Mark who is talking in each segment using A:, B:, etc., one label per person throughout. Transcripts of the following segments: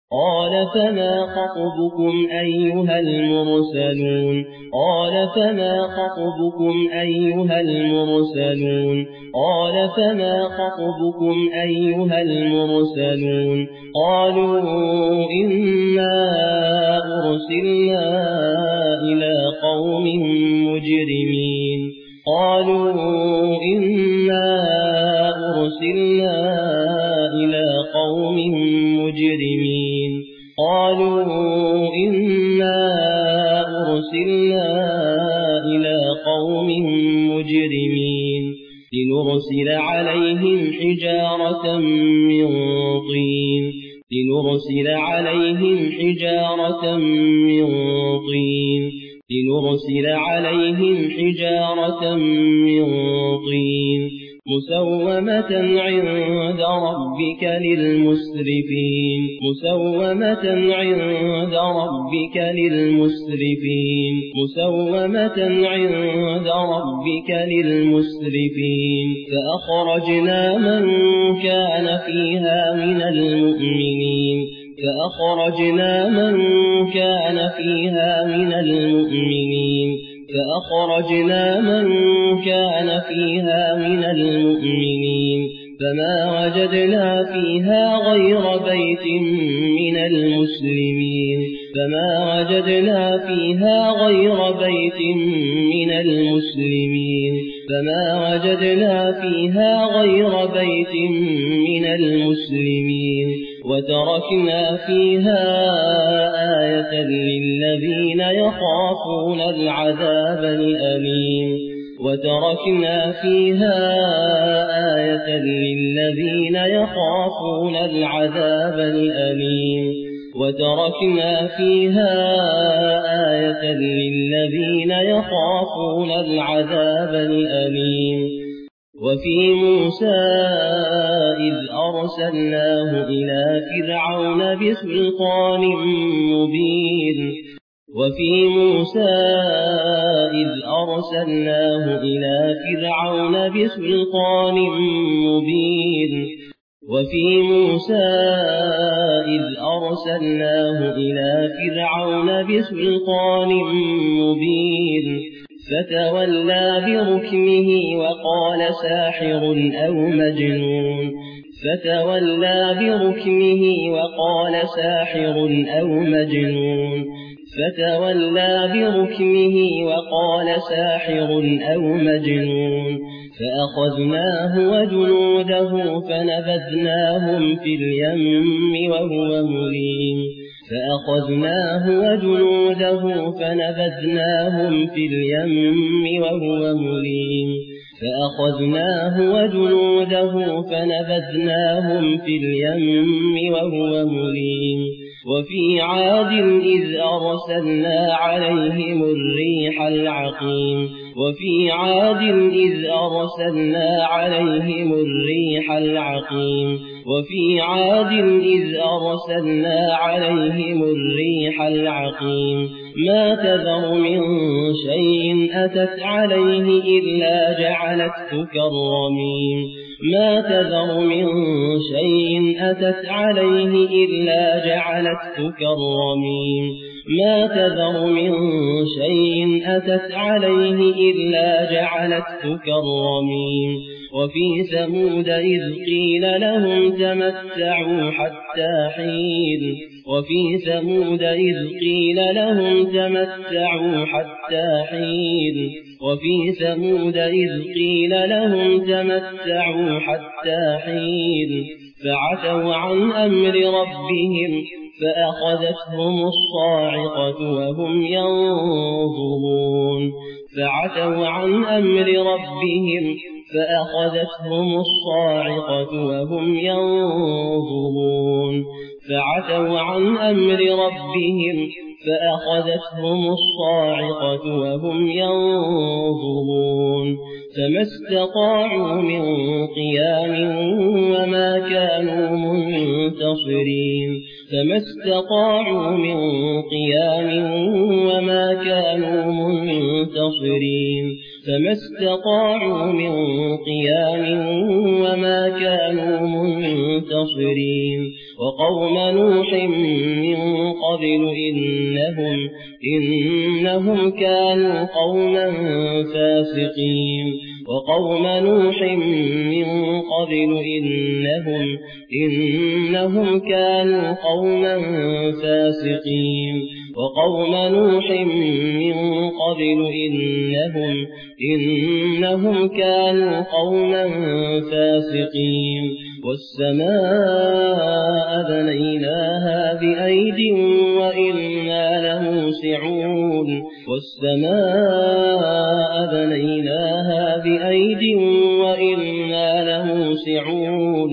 A: قال فما خطبكم أيها المرسلون قال فما خطبكم أيها المرسلون قال فما خطبكم أيها المرسلون قالوا إنا أرسلنا إلى قوم مجرمين قالوا إنا أرسلنا إلى قوم مجرمين قالوا إنا أرسلنا إلى قوم مجرمين لنرسل عليهم حجارة من طين لنرسل عليهم حجارة من طين لنرسل عليهم حجارة من طين مسومة عند ربك للمسرفين مسومة عند ربك للمسرفين مسومة عند ربك للمسرفين فأخرجنا من كان فيها من المؤمنين فأخرجنا من كان فيها من المؤمنين فأخرجنا من كان فيها من المؤمنين فما وجدنا فيها غير بيت من المسلمين فما وجدنا فيها غير بيت من المسلمين فما وجدنا فيها غير بيت من المسلمين وتركنا فيها آية للذين يخافون العذاب الأليم وتركنا فيها آية للذين يخافون العذاب الأليم وتركنا فيها آية للذين يخافون العذاب الأليم وفي موسى إذ أرسلناه إلى فرعون بسلطان مبين وفي موسى إذ أرسلناه إلى فرعون بسلطان مبين وفي موسى إذ أرسلناه إلى فرعون بسلطان مبين فتولى بركنه وقال ساحر أو مجنون فتولى بركنه وقال ساحر أو مجنون فتولى بركنه وقال ساحر أو مجنون فأخذناه وجنوده فنبذناهم في اليم وهو مليم فأخذناه وجنوده فنبذناهم في اليم وهو مليم فأخذناه وجنوده فنبذناهم في اليم وهو مليم وفي عاد إذ أرسلنا عليهم الريح العقيم وفي عاد إذ أرسلنا عليهم الريح العقيم وفي عاد إذ أرسلنا عليهم الريح العقيم ما تذر من شيء أتت عليه إلا جعلته كالرميم ما تذر من شيء أتت عليه إلا جعلته كالرميم ما تذر من شيء أتت عليه إلا جعلته كالرميم وفي ثمود إذ قيل لهم تمتعوا حتى حين وفي ثمود إذ قيل لهم تمتعوا حتى حين وفي ثمود إذ قيل لهم تمتعوا حتى حين فعتوا عن أمر ربهم فأخذتهم الصاعقة وهم ينظرون فعتوا عن أمر ربهم فأخذتهم الصاعقة وهم ينظرون فعتوا عن أمر ربهم فأخذتهم الصاعقة وهم ينظرون فما استطاعوا من قيام وما كانوا منتصرين فما استطاعوا من قيام وما كانوا منتصرين فما استطاعوا من قيام وما كانوا منتصرين وقوم نوح من قبل إنهم كانوا قوما فاسقين وقوم نوح من قبل إنهم كانوا قوما فاسقين وقوم نوح من قبل إنهم كانوا قوما فاسقين والسماء بنيناها بأيد وإنا لموسعون والسماء بنيناها بأيد وإنا لموسعون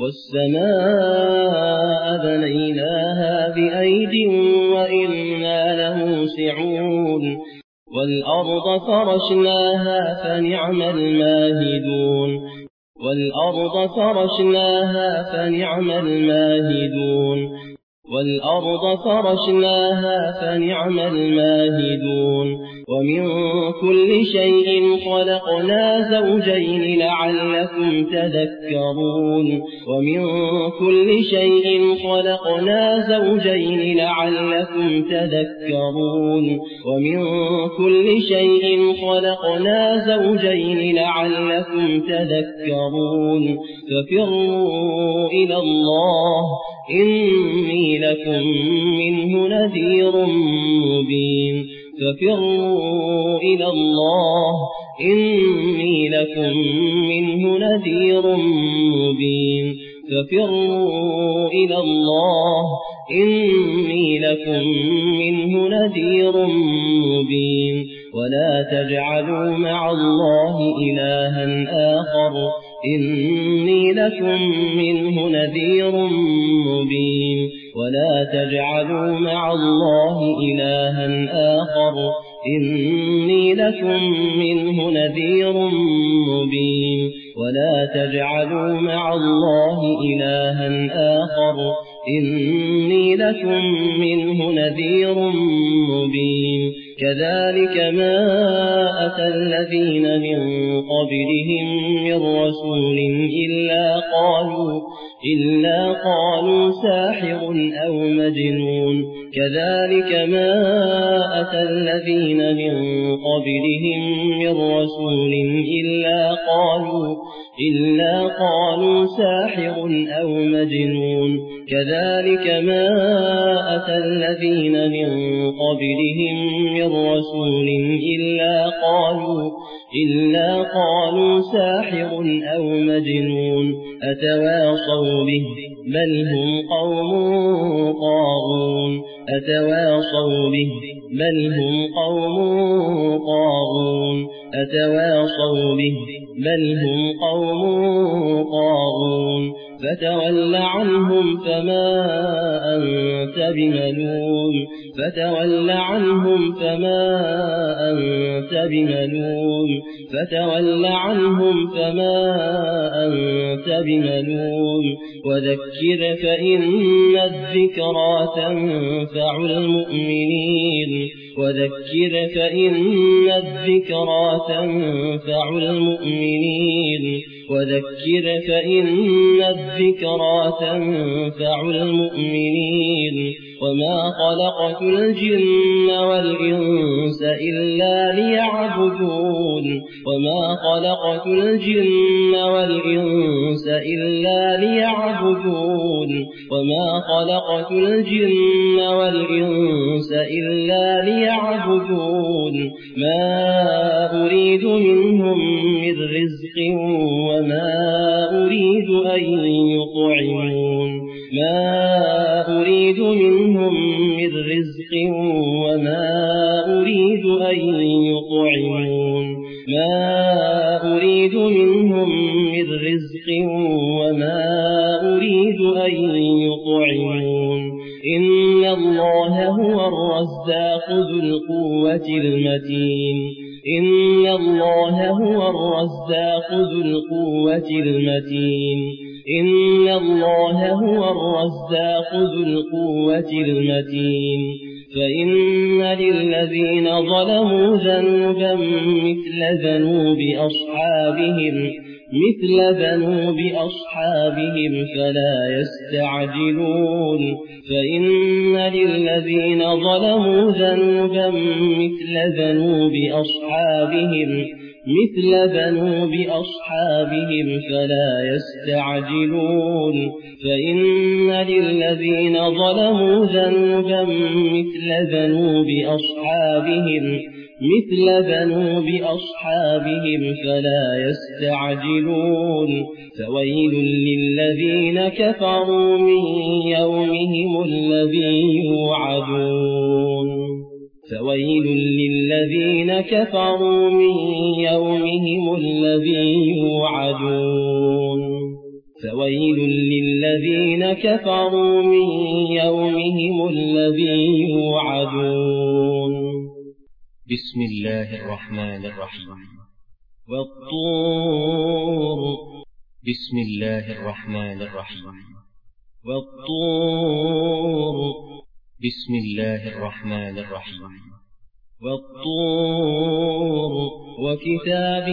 A: والسماء بنيناها بأيد وإنا لموسعون والأرض فرشناها فنعم الماهدون والأرض فرشناها فنعم الماهدون والأرض فرشناها فنعم الماهدون ومن كل شيء خلقنا زوجين لعلكم تذكرون ومن كل شيء خلقنا زوجين لعلكم تذكرون ومن كل شيء خلقنا زوجين لعلكم تذكرون ففروا إلى الله إني لكم منه نذير مبين ففروا إلى الله إني لكم منه نذير مبين ففروا إلى الله إني لكم منه نذير مبين ولا تجعلوا مع الله إلها آخر إني لكم منه نذير مبين ولا تجعلوا مع الله إلها آخر إني لكم منه نذير مبين ولا تجعلوا مع الله إلها آخر إني لكم منه نذير مبين كذلك ما أتى الذين من قبلهم من رسول إلا قالوا ساحر أو مجنون كذلك ما أتى الذين من قبلهم من رسول إلا قالوا ساحر أو مجنون كذلك ما أتى الذين من قبلهم من رسول إلا قالوا ساحر أو مجنون أتواصوا به بل هم قوم طاغون أتواصوا به بل هم قوم طاغون أتواصوا به بل هم قوم طاغون فتول عنهم فما أنت بملوم فتول عنهم فما أنت بملوم فتول عنهم فما أنت بملوم وذكر فإن الذكرى تنفع المؤمنين وذكر فإن الذكرى تنفع المؤمنين وذكر فإن الذكرى تنفع المؤمنين وما خلقت الجن والإنس إلا ليعبدون وما خلقت الجن والإنس إلا ليعبدون وما خلقت الجن والإنس إلا ليعبدون ما أريد منهم من رزق وما أريد أن يطعمون ما أريد منهم من رزق وما أريد أن يطعمون ما أريد منهم من رزق وما أريد أن يطعمون إن الله هو الرزاق ذو القوة المتين إن الله هو الرزاق ذو القوة المتين إن الله هو الرزاق ذو القوة المتين فإن للذين ظلموا ذنوبا مثل ذنوب مثل ذنوب أصحابهم فلا يستعجلون فإن للذين ظلموا ذنوبا مثل ذنوب أصحابهم فلا يستعجلون فإن للذين ظلموا ذنوبا مثل ذنوب أصحابهم فلا يستعجلون فويل للذين كفروا من يومهم الذي يوعدون
B: بسم الله الرحمن الرحيم
A: والطور
B: بسم الله الرحمن الرحيم
A: والطور
B: بسم الله الرحمن الرحيم
A: والطور وكتاب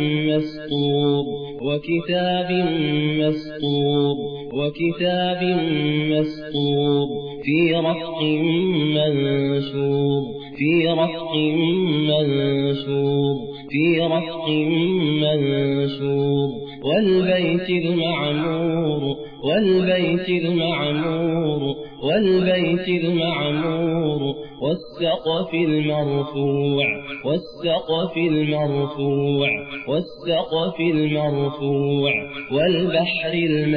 A: مسطور في رق منشور والبيت المعمور والسقف المرفوع والبحر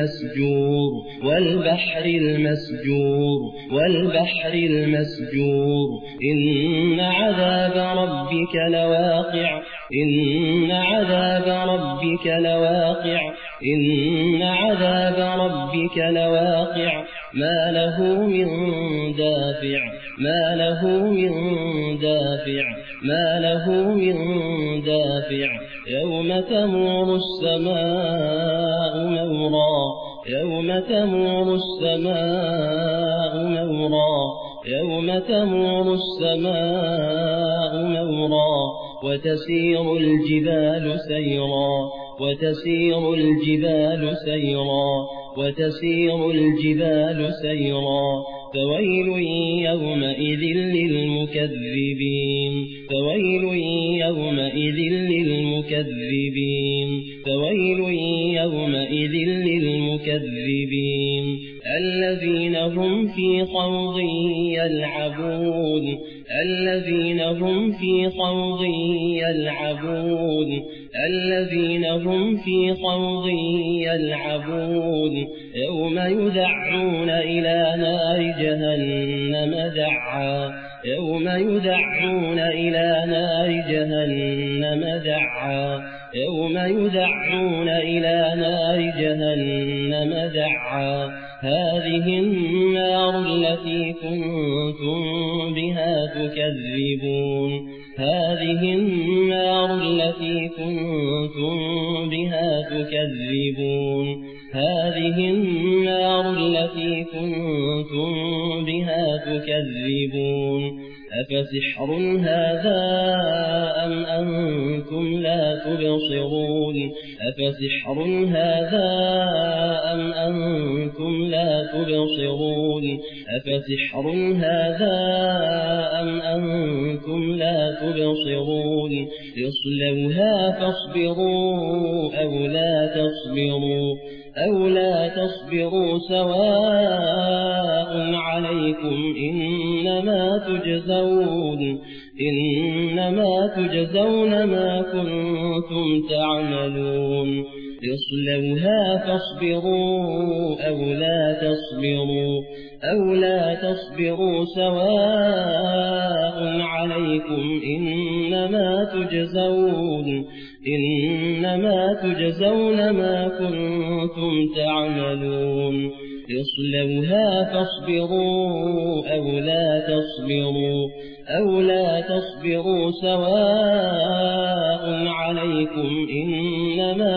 A: المسجور إن عذاب ربك لواقع ما له من دافع يوم تمور السماء مورا وتسير الجبال سيرا فويل يومئذ للمكذبين الذين هم في خوض يلعبون يوم يدعون إلى نار جهنم دعا هذه النار التي كنتم بها تكذبون أفسحر هذا أم أنتم لا تبصرون اصلوها فاصبروا أو لا تصبروا سواء عليكم إنما تجزون ما كنتم تعملون اصلوها فاصبروا أو لا تصبروا سواء عليكم إنما تجزون ما كنتم تعملون اصلوها فاصبروا أو لا تصبروا سواء عليكم إنما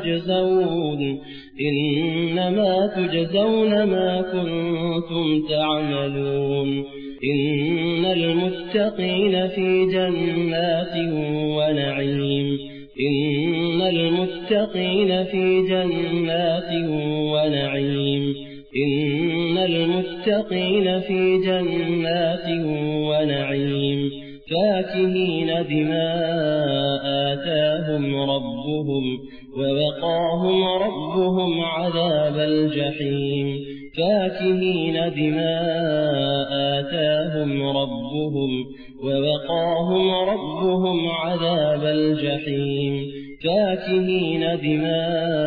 A: تجزون ما كنتم تعملون إن المتقين في جنات ونعيم المتقين في جنات ونعيم إن المتقين في جنات ونعيم فاكهين بما آتاهم ربهم ووقاهم ربهم عذاب الجحيم فاكهين بما آتاهم ربهم ووقاهم ربهم عذاب الجحيم فاكهين بما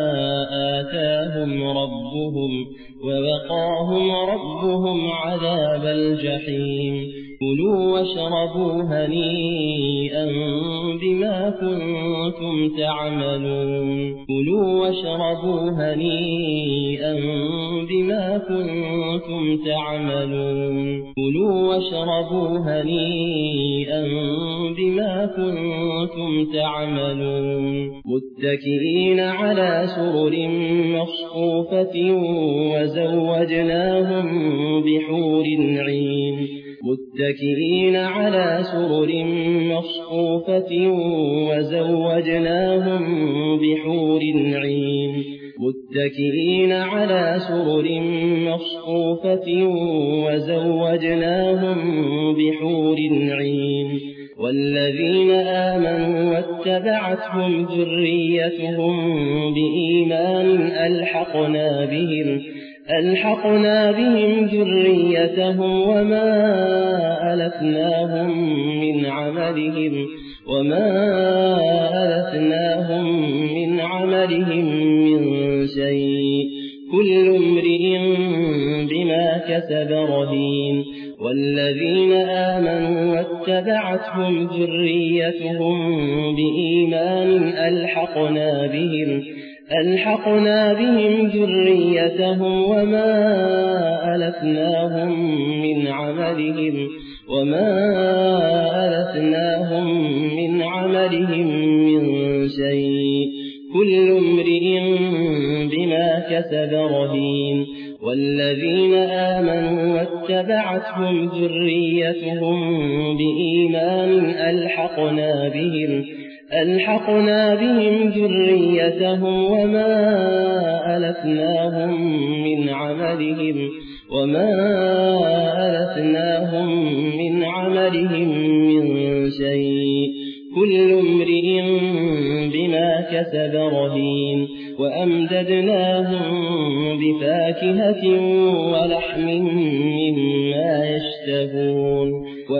A: آتاهم ربهم ووقاهم ربهم عذاب الجحيم كلوا واشربوا هنيئا بما كنتم تعملون كلوا واشربوا هنيئا بما كنتم تعملون كلوا واشربوا هنيئا بما كنتم تعملون متكئين على سرر مصفوفة وزوجناهم بحور عين متكئين على سرر مصفوفة وزوجناهم بحور عين متكئين على سرر مصفوفة وزوجناهم بحور عين والذين آمنوا واتبعتهم ذريتهم بإيمان ألحقنا بهم ذريتهم وما ألتناهم من عملهم من شيء كل امرئ بما كسب رهين والذين آمنوا واتبعتهم ذريتهم بإيمان ألحقنا بهم ذريتهم وما ألتناهم من عملهم من شيء كل امرئ بما كسب رهين والذين آمنوا واتبعتهم ذريتهم بإيمان ألحقنا بهم ذريتهم وما ألتناهم من عملهم من شيء كل امرئ بما كسب رهين وأمددناهم بفاكهة ولحم مما يشتهون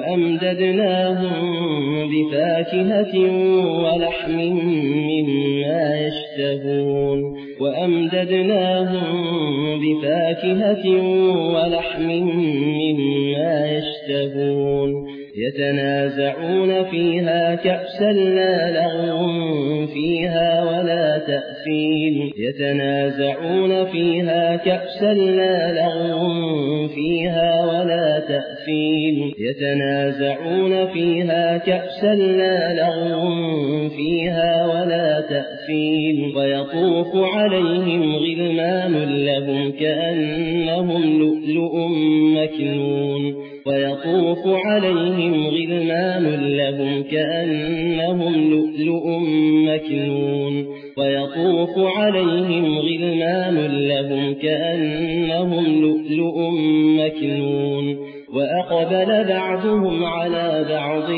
A: يتنازعون فيها كأسا لا لغو فيها ولا تأثيم ويطوف عليهم غلمان لهم كأنهم لؤلؤ مكنون وأقبل بعضهم على بعض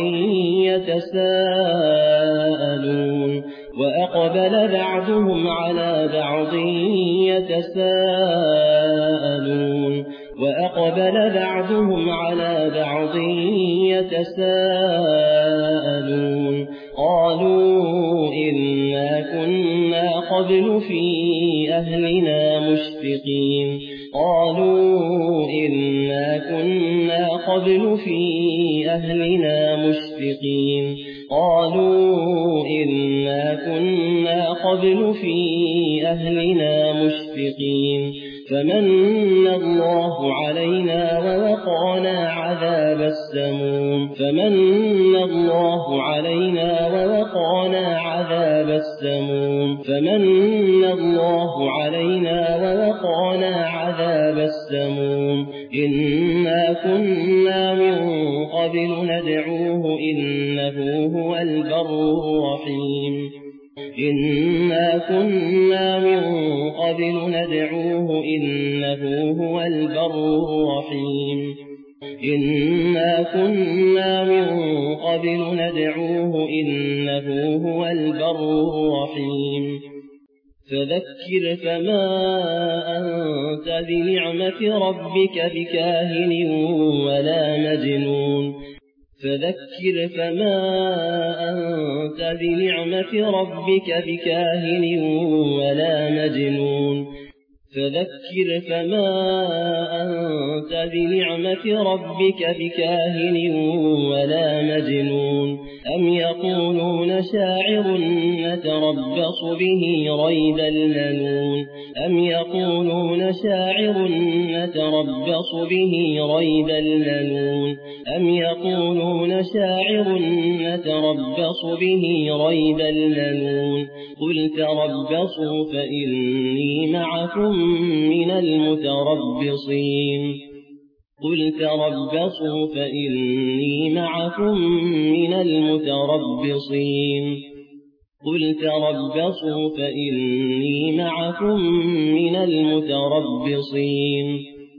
A: يتساءلون قالوا إنا كنا قبل في أهلنا مشفقين فمن الله علينا ووقانا عذاب السموم إنا كنا من قبل ندعوه إنه هو البر الرحيم إنا كنا من قبل ندعوه إنه هو البر الرحيم إنا كنا من قبل ندعوه إنه هو البر الرحيم فذكر فما أنت بنعمة ربك بكاهن ولا مجنون فذكر فما أنت بنعمة ربك بكاهن ولا مجنون فذكر فما أنت بنعمة ربك بكاهن ولا مجنون أم يقولون شاعر نتربص به ريب المنون أم يقولون شاعر نتربص به ريب المنون أم يقولون شاعر نتربص به ريب المنون قل تربصوا فإني معكم من المتربصين قل تربصوا فإني معكم من المتربصين قل تربصوا فإني معكم من المتربصين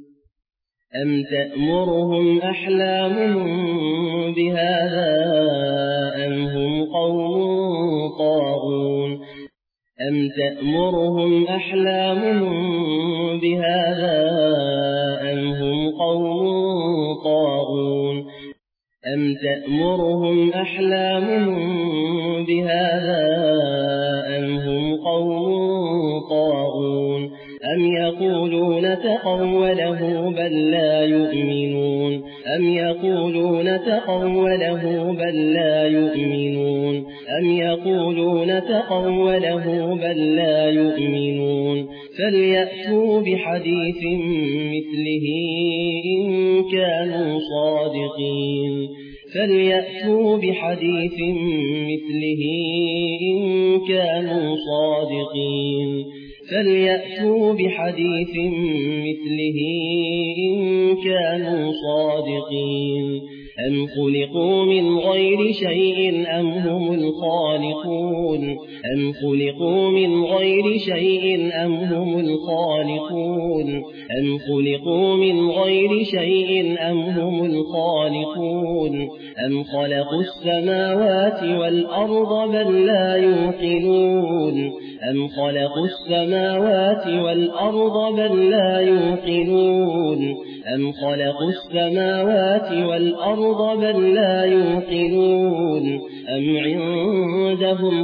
A: أم تأمرهم أحلامهم بهذا أم هم قوم طاغون أم تأمرهم أحلامهم بهذا أم هم قوم طاغون أم تأمرهم أحلامهم بهذا أم هم قوم طاغون أم يقولون تقوله بل لا يؤمنون أم يقولون تقوله بل لا يؤمنون أم يقولون تقوله بل لا يؤمنون فليأتوا بحديث مثله إن كانوا صادقين فليأتوا بحديث مثله إن كانوا صادقين فليأتوا بحديث مثله إن كانوا صادقين أم خلقوا من غير شيء أم هم الخالقون أم خلقوا من غير شيء أم هم الخالقون أم خلقوا من غير شيء أم هم الخالقون أم خلقوا السماوات والأرض بل لا يوقنون أم خلقوا السماوات والأرض بل لا يوقنون أم خلقوا السماوات والأرض بل لا يوقنون أم عندهم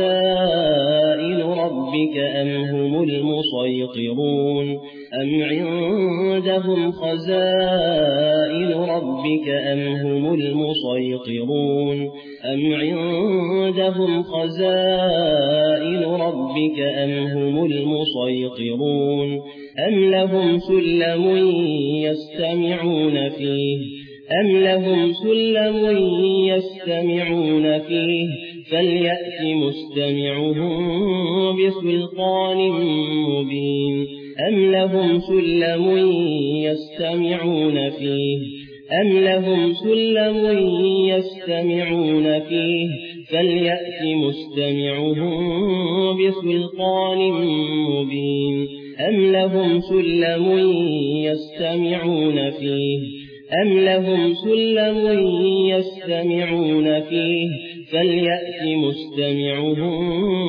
A: خزائن ربك أم هم المسيطرون أم عندهم خزائن ربك أم هم المسيطرون أم عندهم خزائن ربك أم هم المسيطرون أم لهم سلم يستمعون فيه أم لهم سلم يستمعون فيه فليأت مستمعهم بسلطان مبين أم لهم سلم يستمعون فيه أم لهم سلم يستمعون فيه فليأت مستمعهم بسلطان مبين أم لهم سلم يستمعون فيه أم لهم سلم يستمعون فيه فليأت مستمعهم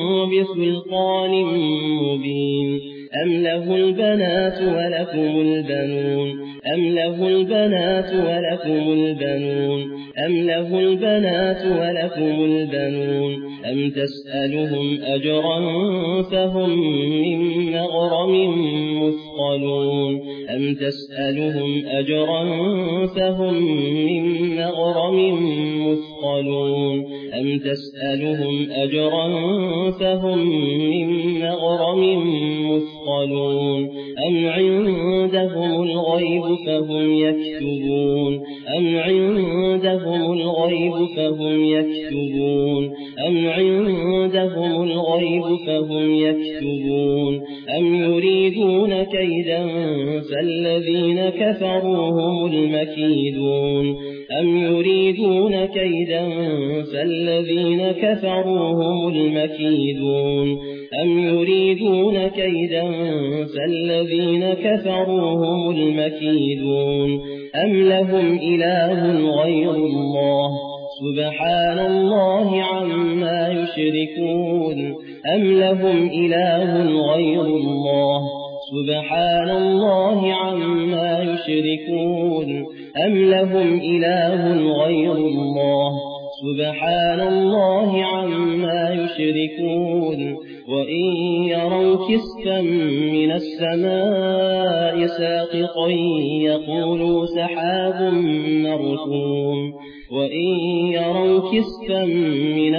A: بسلطان مبين أم له البنات ولكم البنون أم له البنات ولكم البنون أم له البنات ولكم البنون أم تسألهم أجرا فهم من مغرم مثقلون أم تسألهم أجرا فهم من مغرم مثقلون أم تسألهم أجرا فهم من مغرم مثقلون أم عندهم الغيب الغيب فهم يكتبون أم عندهم الغيب فهم يكتبون أم عندهم الغيب فهم يكتبون أم يريدون كيدا فالذين كفروا هم المكيدون أم يريدون كيدا فالذين كفروا هم المكيدون أم يريدون كيدا فالذين كفروا هم المكيدون أم لهم إله غير الله سبحان الله عما يشركون أم لهم إله غير الله سبحان الله عما يشركون أم لهم إله غير الله سبحان الله عما يشركون وإن يروا كسفا من السماء ساقطا يقولوا سحاب مركوم وإن يروا كسفا من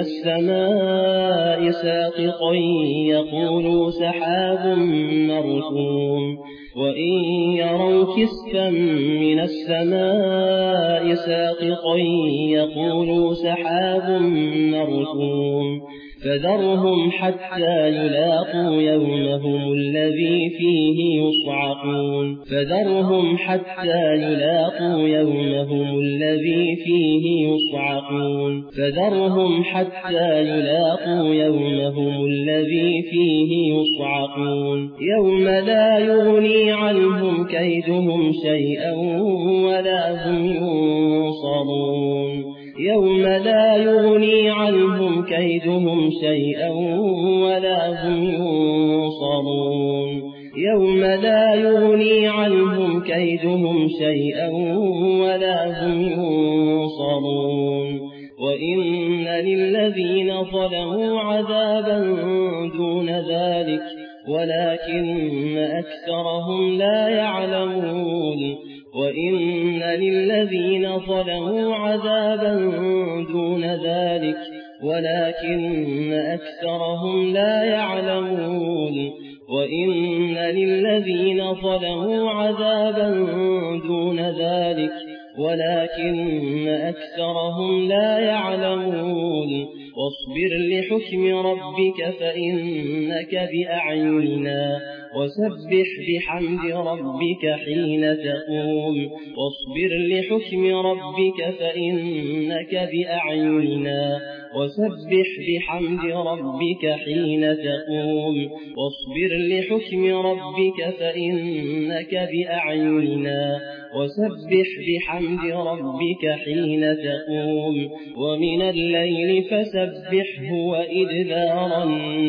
A: السماء ساقطا يقولوا سحاب مركوم وإن يروا كسفا من السماء ساقطا يقولوا سحاب مركوم فذرهم حتى يلاقوا يومهم الذي فيه يصعقون فذرهم حتى يلاقوا يومهم الذي فيه يصعقون فذرهم حتى يلاقوا يومهم الذي فيه يصعقون يوم لا يغني عنهم كيدهم شيئا ولا هم ينصرون يوم لا يغني عنهم كيدهم شيئا ولا هم ينصرون يوم لا يغني عنهم كيدهم شيئا ولا هم ينصرون وإن للذين ظلموا عذابا دون ذلك ولكن أكثرهم لا يعلمون وإن للذين ظلموا عذابا دون ذلك ولكن أكثرهم لا يعلمون وإن للذين ظلموا عذابا دون ذلك ولكن أكثرهم لا يعلمون واصبر لحكم ربك فإنك بأعيننا وسبح بحمد ربك حين تقوم واصبر لحكم ربك فإنك بأعيننا وسبح بحمد ربك حين تقوم واصبر لحكم ربك فإنك بأعيننا وسبح بحمد ربك حين تقوم ومن الليل فسبحه وإدبار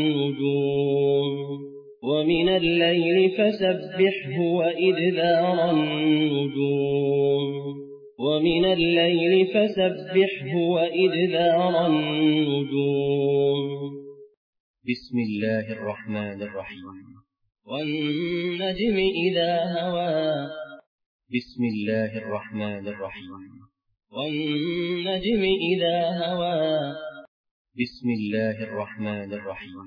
A: النجوم ومن الليل فسبحه وإدبار النجوم ومن الليل فسبحه وإدبار النجوم
B: بسم الله الرحمن الرحيم
A: والنجم إذا هوى
B: بسم الله الرحمن الرحيم
A: والنجم إذا هوى
B: بسم الله الرحمن الرحيم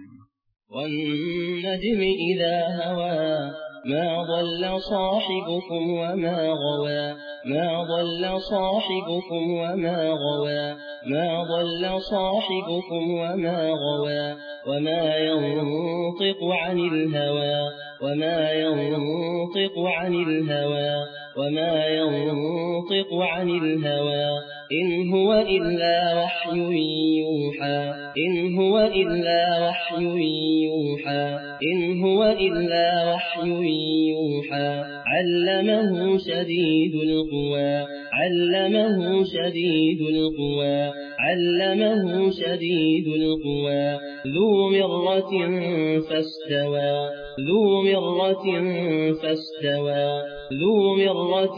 A: والنجم إذا هوى ما ضل صاحبكم وما غوى ما ضل صاحبكم وما غوى ما ضل صاحبكم وما غوى وما ينطق عن الهوى وما ينطق عن الهوى وما ينطق عن الهوى إن هو إلا وحي يوحى إن هو إلا وحي يوحى إن هو إلا وحي يوحى علمه شديد القوى علمه شديد القوى علمه شديد القوى ذو مرة فاستوى ذو مرة فاستوى ذو مرة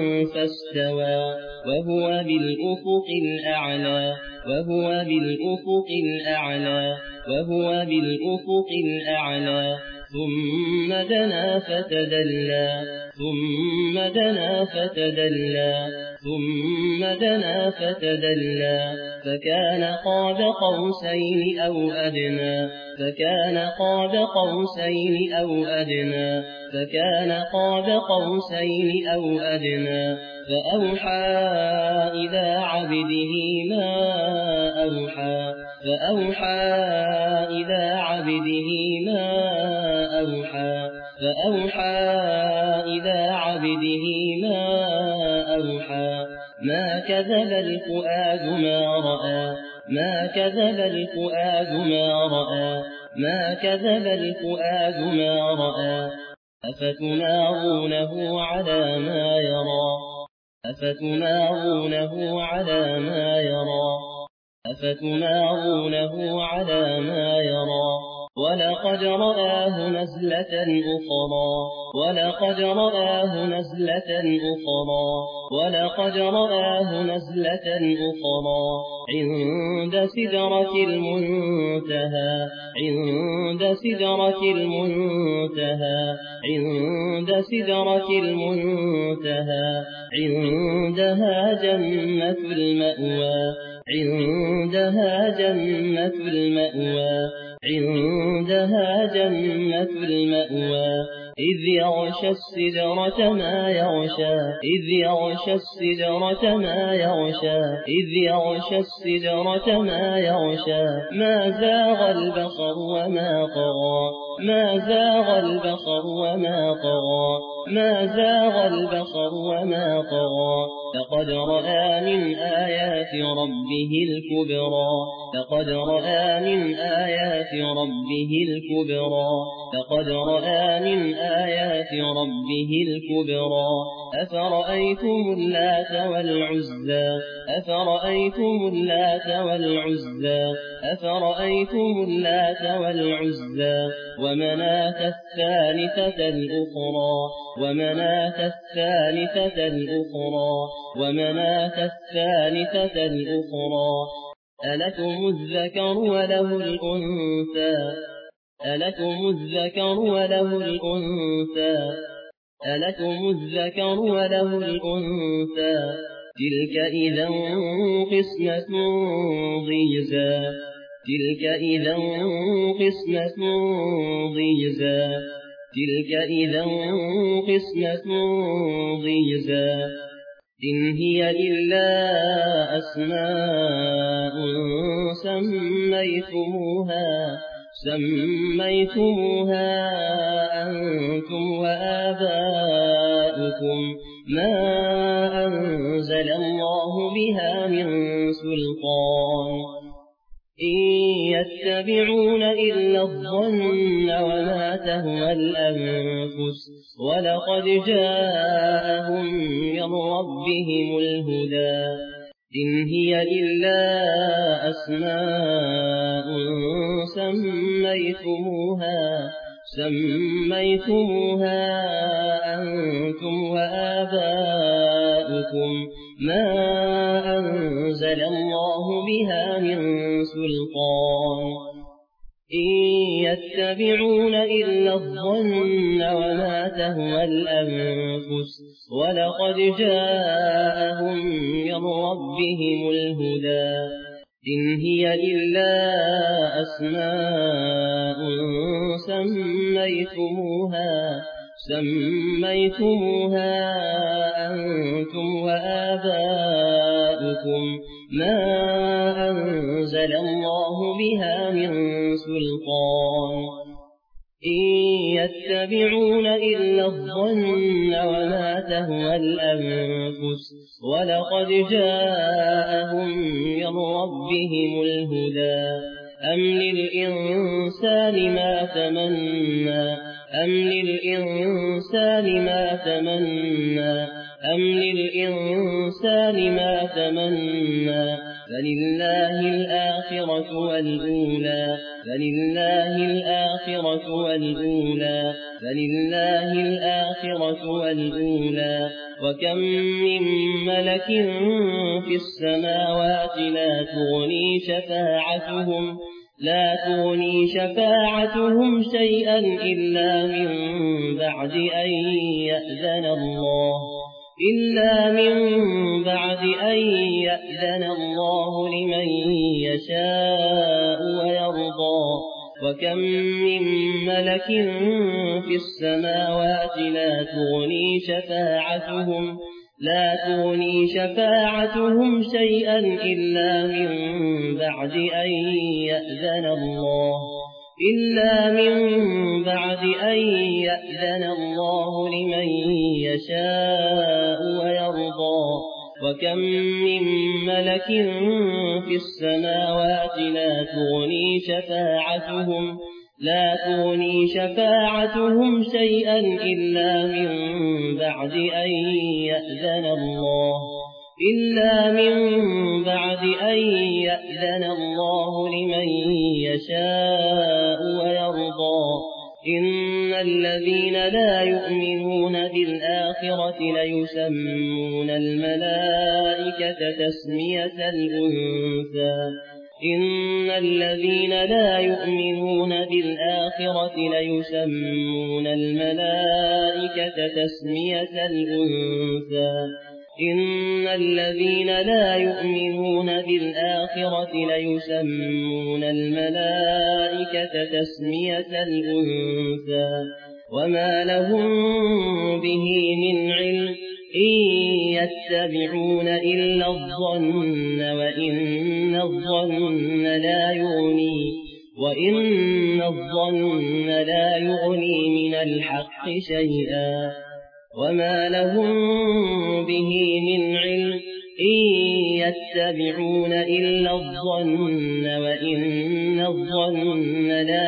A: فاستوى وهو بالأفق الأعلى وهو بالأفق الأعلى وهو بالأفق الأعلى ثم دنا فتدلى ثم دنا فتدلى فكان قاب قوسين أو أدنى فأوحى إلى عبده ما أوحى ما كذب الفؤاد ما رأى أفتمارونه على ما يرى ولقد رآه نزلة أخرى عند سدرة المنتهى عندها جنة المأوى إذ يغشى السدرة ما يغشى ما زاغ البصر وما طغى لقد رأى من آيات ربه الكبرى أفرأيتم اللات والعزى ومناة الثالثة الأخرى ألكم الذكر وله الأنثى تلك إذا قسمة ضيزى إن هي إلا أسماء سميتموها أنتم وآباؤكم ما أنزل الله بها من سلطان إن يتبعون إلا الظن وما تهوى الأنفس ولقد جاءهم من ربهم الهدى إن هي إلا أسماء سميتموها أنتم وآباؤكم ما أنزل الله بها من سلطان إن يتبعون إلا الظن وما تهوى الأنفس ولقد جاءهم من ربهم الهدى إن هي إلا أسماء سميتموها أنتم وآباؤكم ما أنزل الله بها من سلطان إن يتبعون إلا الظن وما تهوى الأنفس ولقد جاءهم من ربهم الهدى أم للإنسان ما تمنى فلله الآخرة والأولى وكم من ملك في السماوات لا لا تغني شفاعتهم شيئا إلا من بعد أن يأذن الله لمن يشاء ويرضى وكم من ملك في السماوات لا تغني شفاعتهم شيئا إلا من بعد أن يأذن الله لمن يشاء ويرضى وكم من ملك في السماوات لا تغني شفاعتهم شيئا إلا من بعد أن يأذن الله لمن يشاء ويرضى إن الذين لا يؤمنون بالآخرة ليسمون الملائكة تسمية الأنثى إن الذين لا يؤمنون بالآخرة ليسمون الملائكة تسمية الأنثى إن الذين لا يؤمنون بالآخرة ليسمون الملائكة تسمية الأنثى وما لهم به من علم إن يتبعون إلا الظن وإن الظن لا يغني من الحق شيئا وما لهم به من علم إن يتبعون إلا الظن وإن الظن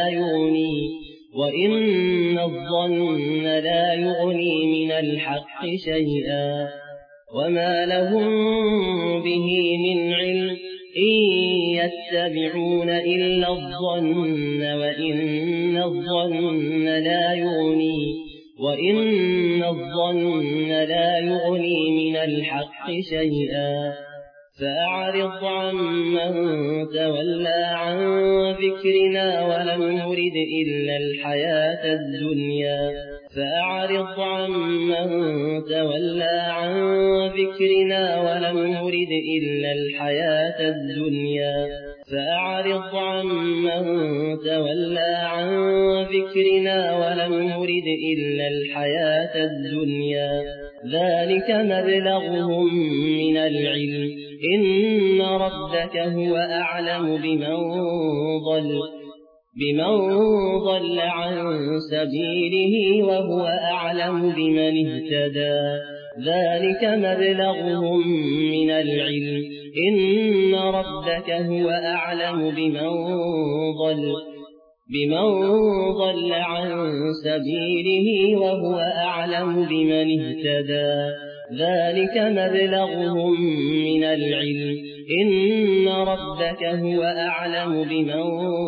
A: لا يغني من الحق شيئا وما لهم به من علم إن يتبعون إلا الظن وإن الظن لا يغني من الحق شيئا فأعرض عمن تولى عن ذكرنا ولم يرد إلا الحياة الدنيا ذلك مبلغهم من العلم إن ربك هو أعلم بمن ضل عن سبيله وهو أعلم بمن اهتدى ذلك مبلغهم من العلم إن ربك هو أعلم بمن ضل عن سبيله وهو أعلم بمن اهتدى ذلك مبلغهم من العلم إن ربك هو أعلم بمن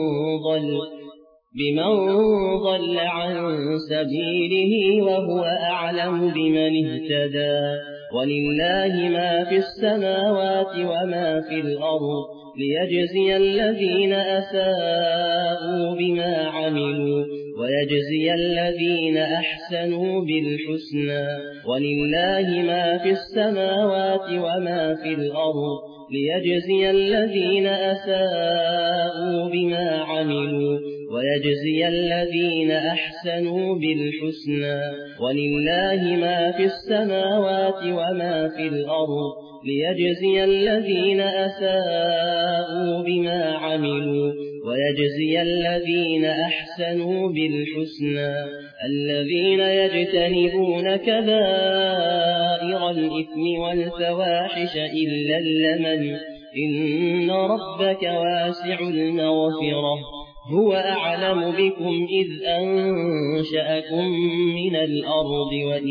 A: ضل عن سبيله وهو أعلم بمن اهتدى ولله ما في السماوات وما في الأرض ليجزي الذين أساءوا بما عملوا ويجزي الذين أحسنوا بالحسنى ولله ما في السماوات وما في الأرض ليجزي الذين أساءوا بما عملوا ويجزي الذين أحسنوا بالحسنى ولله ما في السماوات وما في الأرض ليجزي الذين أساءوا بما عملوا ويجزي الذين أحسنوا بالحسنى الذين يجتنبون كبائر الإثم والفواحش إلا اللمم إن ربك واسع المغفرة هو أعلم بكم إذ أنشأكم من الأرض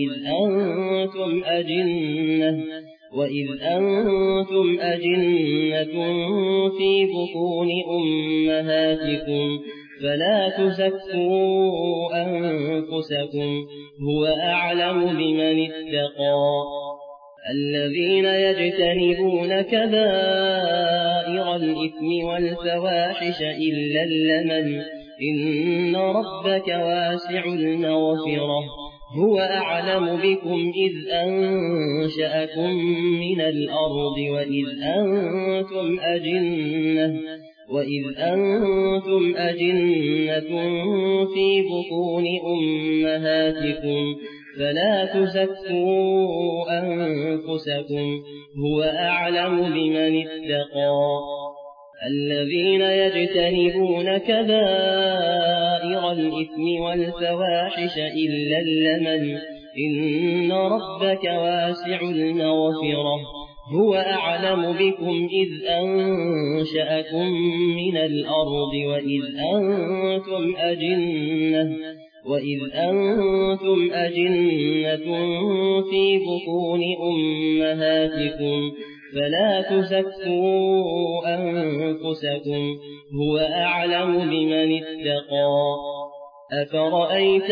A: وإذ أنتم أجنة في بطون أمهاتكم فلا تزكوا أنفسكم هو أعلم بمن اتقى الذين يجتنبون كبائر الإثم والفواحش إلا اللمم إن ربك واسع المغفرة هو أعلم بكم إذ أنشأكم من الأرض وإذ أنتم أجنة في بطون أمهاتكم فلا تزكوا أنفسكم هو أعلم بمن اتقى الذين يجتنبون كبائر الإثم والفواحش إلا اللمم إن ربك واسع المغفرة هو أعلم بكم إذ أنشأكم من الأرض وإذ أنتم أجنة في بطون أمهاتكم فلا تزكوا أنفسكم هو أعلم بمن اتقى أفرأيت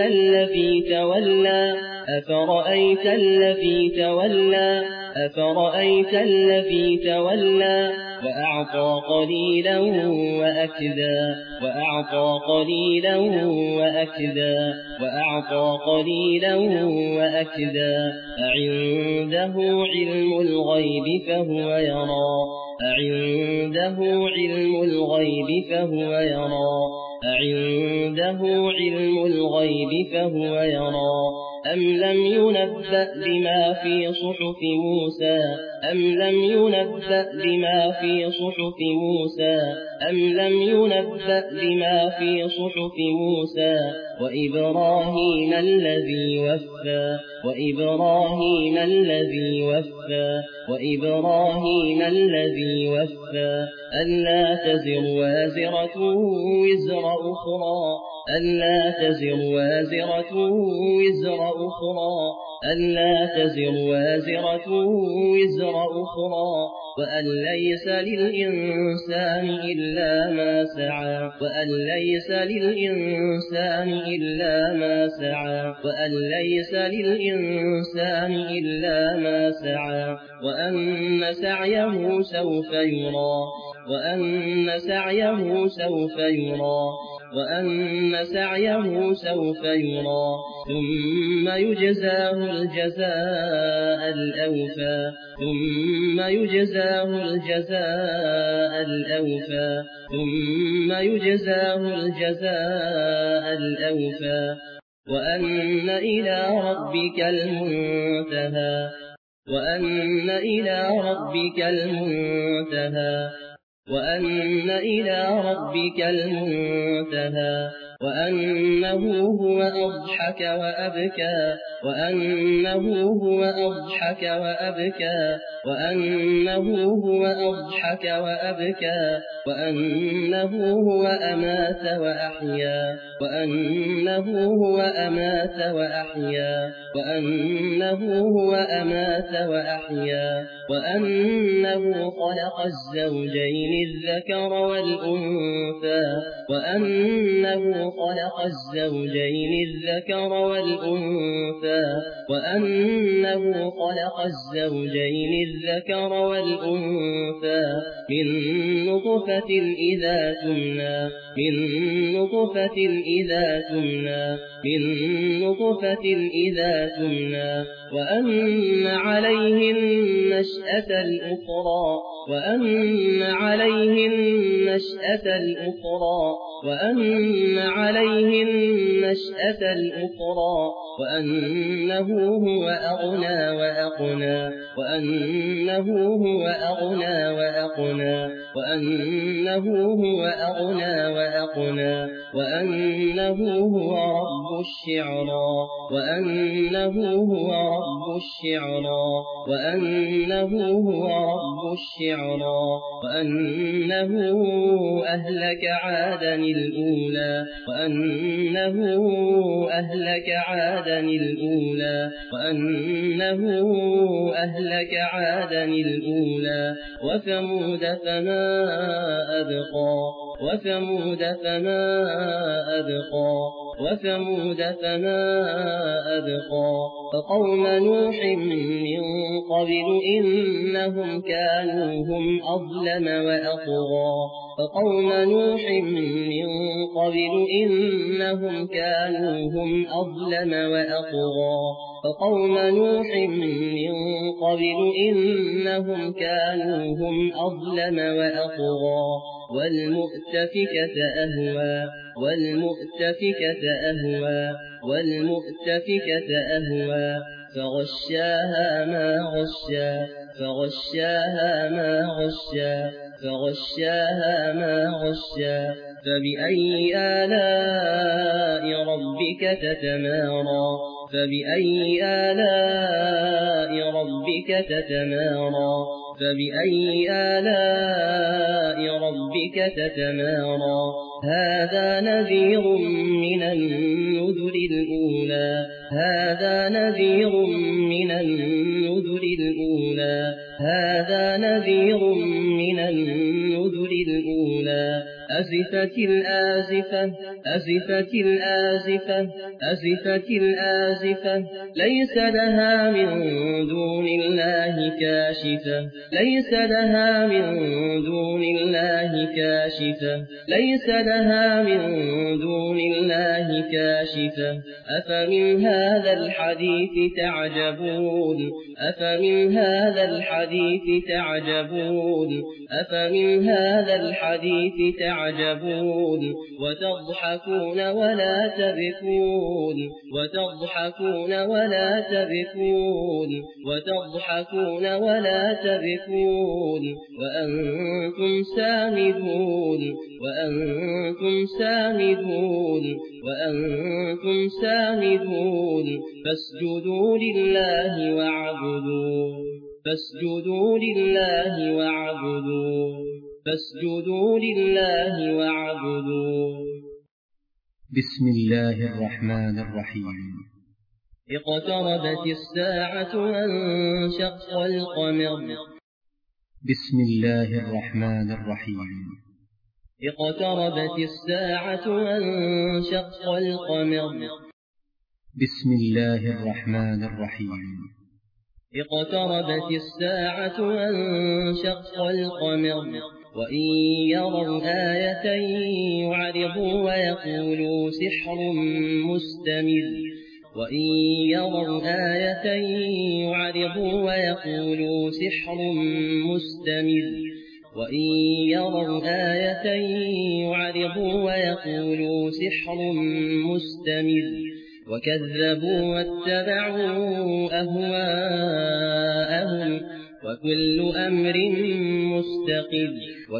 A: الذي تولى وأعطى قليلا وأكدى أعنده علم الغيب فهو يرى أم لم ينبأ بما في صحف موسى وإبراهيم الذي وفى ألا تزر وازرة وزر أخرى وأن ليس للإنسان إلا ما سعى وأن سعيه سوف يرى ثم يجزاه الجزاء الأوفى وأن إلى ربك المنتهى وأنه هو أضحك وأبكى وأنه هو أمات وأحيا وأنه خلق الزوجين الذكر والأنثى من نطفة إذا تمنى وأن عليه النشأة الأخرى وأنه هو أغنى وأقنى وأنه هو رب الشعرى وأنه أهلك عادا الأولى وثمود فما أبقى وثمود فما أبقى وقوم نوح من قبل إنهم كانوا هم أظلم وأطغى والمؤتفكة أهوى فغشاها ما غشى فبأي آلاء ربك تتمارى هذا نذير من النذر الأولى أزفت الآزفة ليس لها من دون الله كاشفة أفمن هذا الحديث تعجبون وتضحكون ولا تبكون وأنتم سامدون فاسجدوا لله واعبدوا
B: بسم الله الرحمن الرحيم
A: اقتربت الساعة وانشق القمر
B: بسم الله الرحمن الرحيم
A: اقتربت الساعة وانشق القمر
B: بسم الله الرحمن الرحيم
A: اقتربت الساعة وانشق القمر وإن يروا آية يعرضوا ويقولوا سحر مستمر وكذبوا واتبعوا أهواءهم وكل أمر مستقر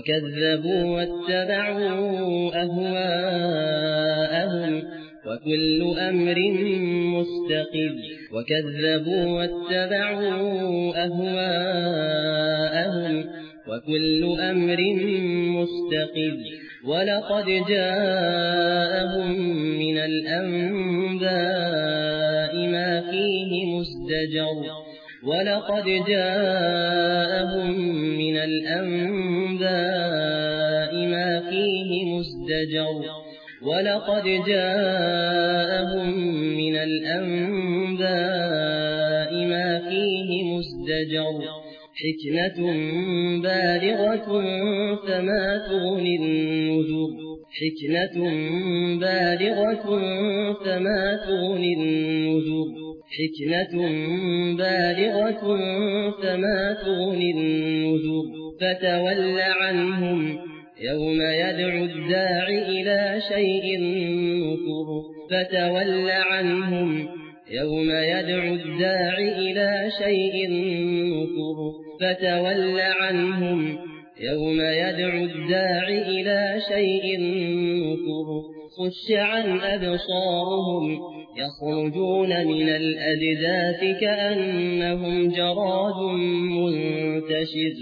A: ولقد جاءهم من الأنباء ما فيه مزدجر حكمة بالغة فما تغني النذر فتول عنهم يوم يدعو الداع إلى شيء نكر خش عن أبصارهم يخرجون من الأجداث كأنهم جراد منتشر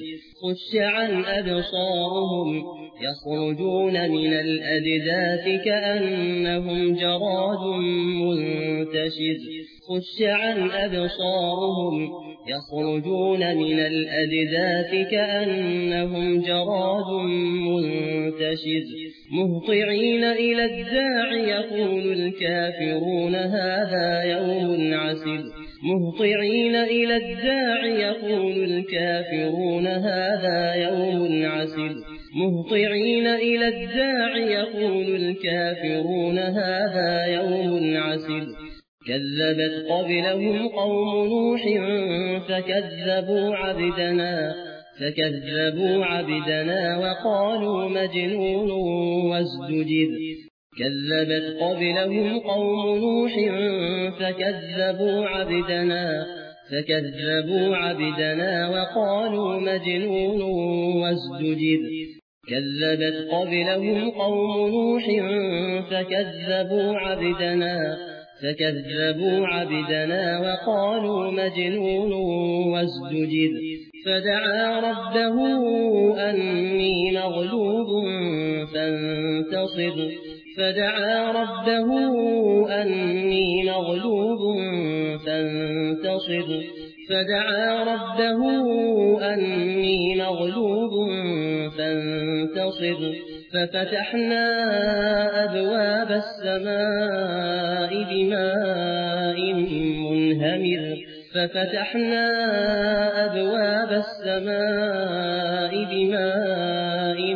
A: يخرجون من الأجداث كأنهم جراد منتشر مهطعين إلى الداع يقول الكافرون هذا يوم عسر مهطعين إلى الداع يقول الكافرون هذا يوم عسر مهطعين إلى الداع يقول الكافرون هذا يوم عسر كذبت قبلهم قوم نوح فكذبوا عبدنا وقالوا مجنون وازدجر كذبت قبلهم قوم نوح فكذبوا عبدنا وقالوا مجنون وازدجر كذبت قبلهم قوم نوح فكذبوا عبدنا وقالوا مجنون وازدجر فدعا ربه أني مغلوب فانتصر ففتحنا أبواب السماء بماء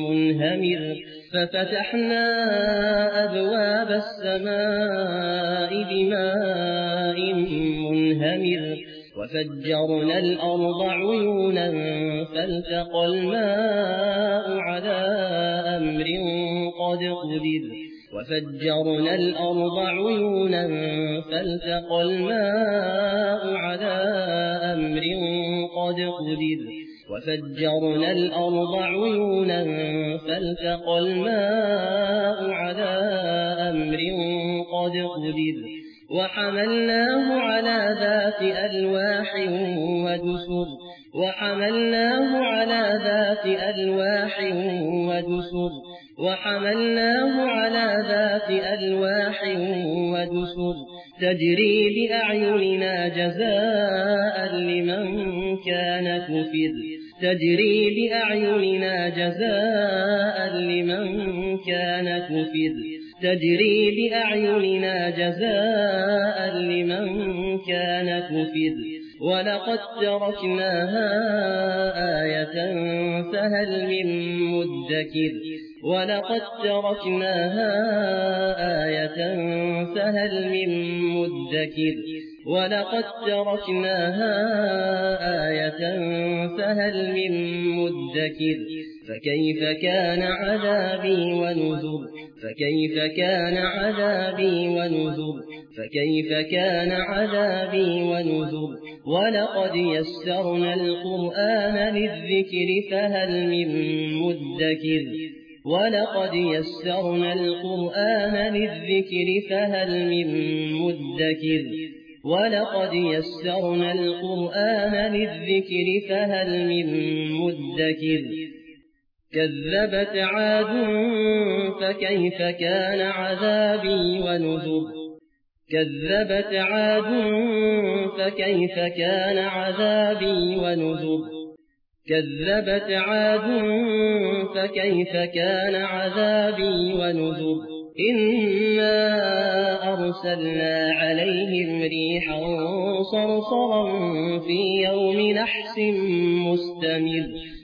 A: منهمر وفجرنا الأرض عيونا فالتقى الماء على أمر قد قدر وفجرنا الأرض عيونا فالتقى الماء على أمر قد قدر وفجرنا الأرض عيونا فالتقى الماء على أمر قد قدر وحملناه على ذات ألواح ودسر تجري بأعيننا جزاء لمن كان كفر ولقد تركناها آية فهل من مدكر فكيف كان عذابي ونذر ولقد يسرنا القرآن للذكر فهل من مدكر كذبت عاد فكيف كان عذابي ونذر إنا أرسلنا عليهم ريحا صرصرا في يوم نحس مستمر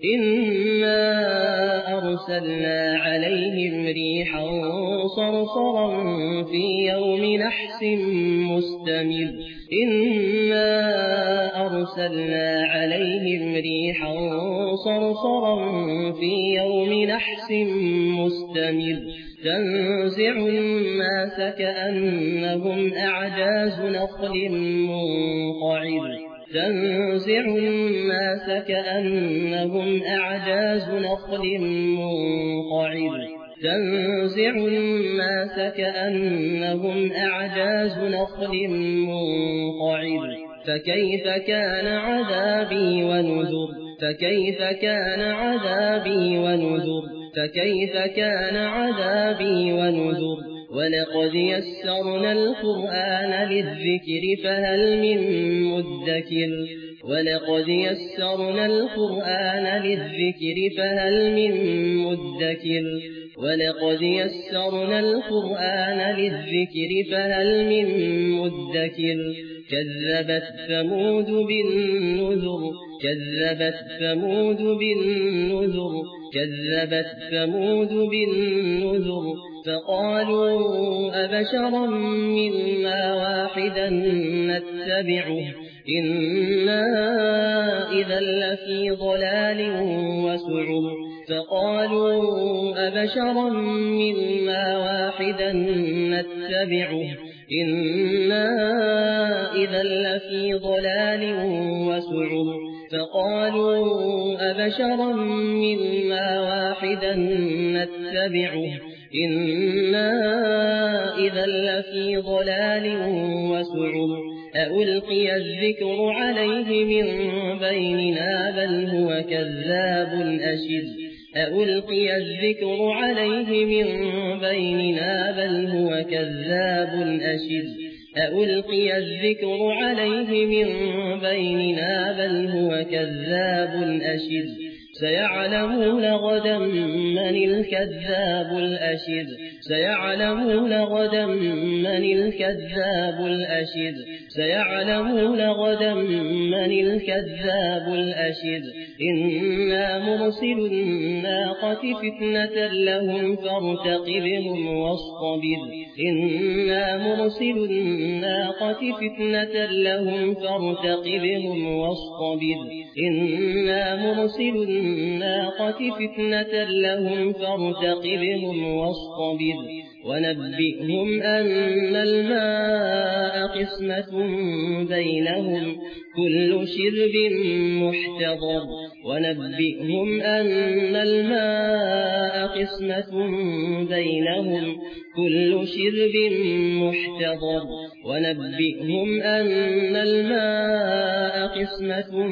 A: تنزع الناس كأنهم أعجاز نخل منقعر فكيف كان عذابي ونذر ولقد يسرنا القرآن للذكر فهل من مدكر ولقد يسرنا القرآن للذكر فهل من مدكر ولقد يسرنا القرآن للذكر فهل من مدكر كذبت ثمود بالنذر كذبت ثمود بالنذر كذبت ثمود بالنذر فقالوا أبشرا منا واحدا نتبعه إنا إذا لفي ضلال وسعر فقالوا أبشرا منا واحدا نتبعه إنا إذا لفي ضلال وسعر فقالوا أبشرا منا واحدا نتبعه إنا إذا لفي ضلال وسعر ألقي الذكر عليه من بيننا بل هو كذاب أشر ألقي الذكر عليه من بيننا بل هو كذاب أشر ألقي الذكر عليه من بيننا بل هو كذاب أشر سيعلمون غدا من الكذاب الأشر سيعلمون غدا من الكذاب الأشر سيعلمون غدا من الكذاب الأشر إنا مرسل الناقة فتنة لهم فارتقبهم واصطبر إنا مرسل الناقة فتنة لهم فارتقبهم واصطبر إنا مرسل الناقة فتنة لهم فارتقبهم واصطبر ونبئهم أن الماء قسمة بينهم كل شرب محتضر ونبئهم أن الماء قسمة بينهم كل شرب محتضر ونبئهم أن الماء قسمة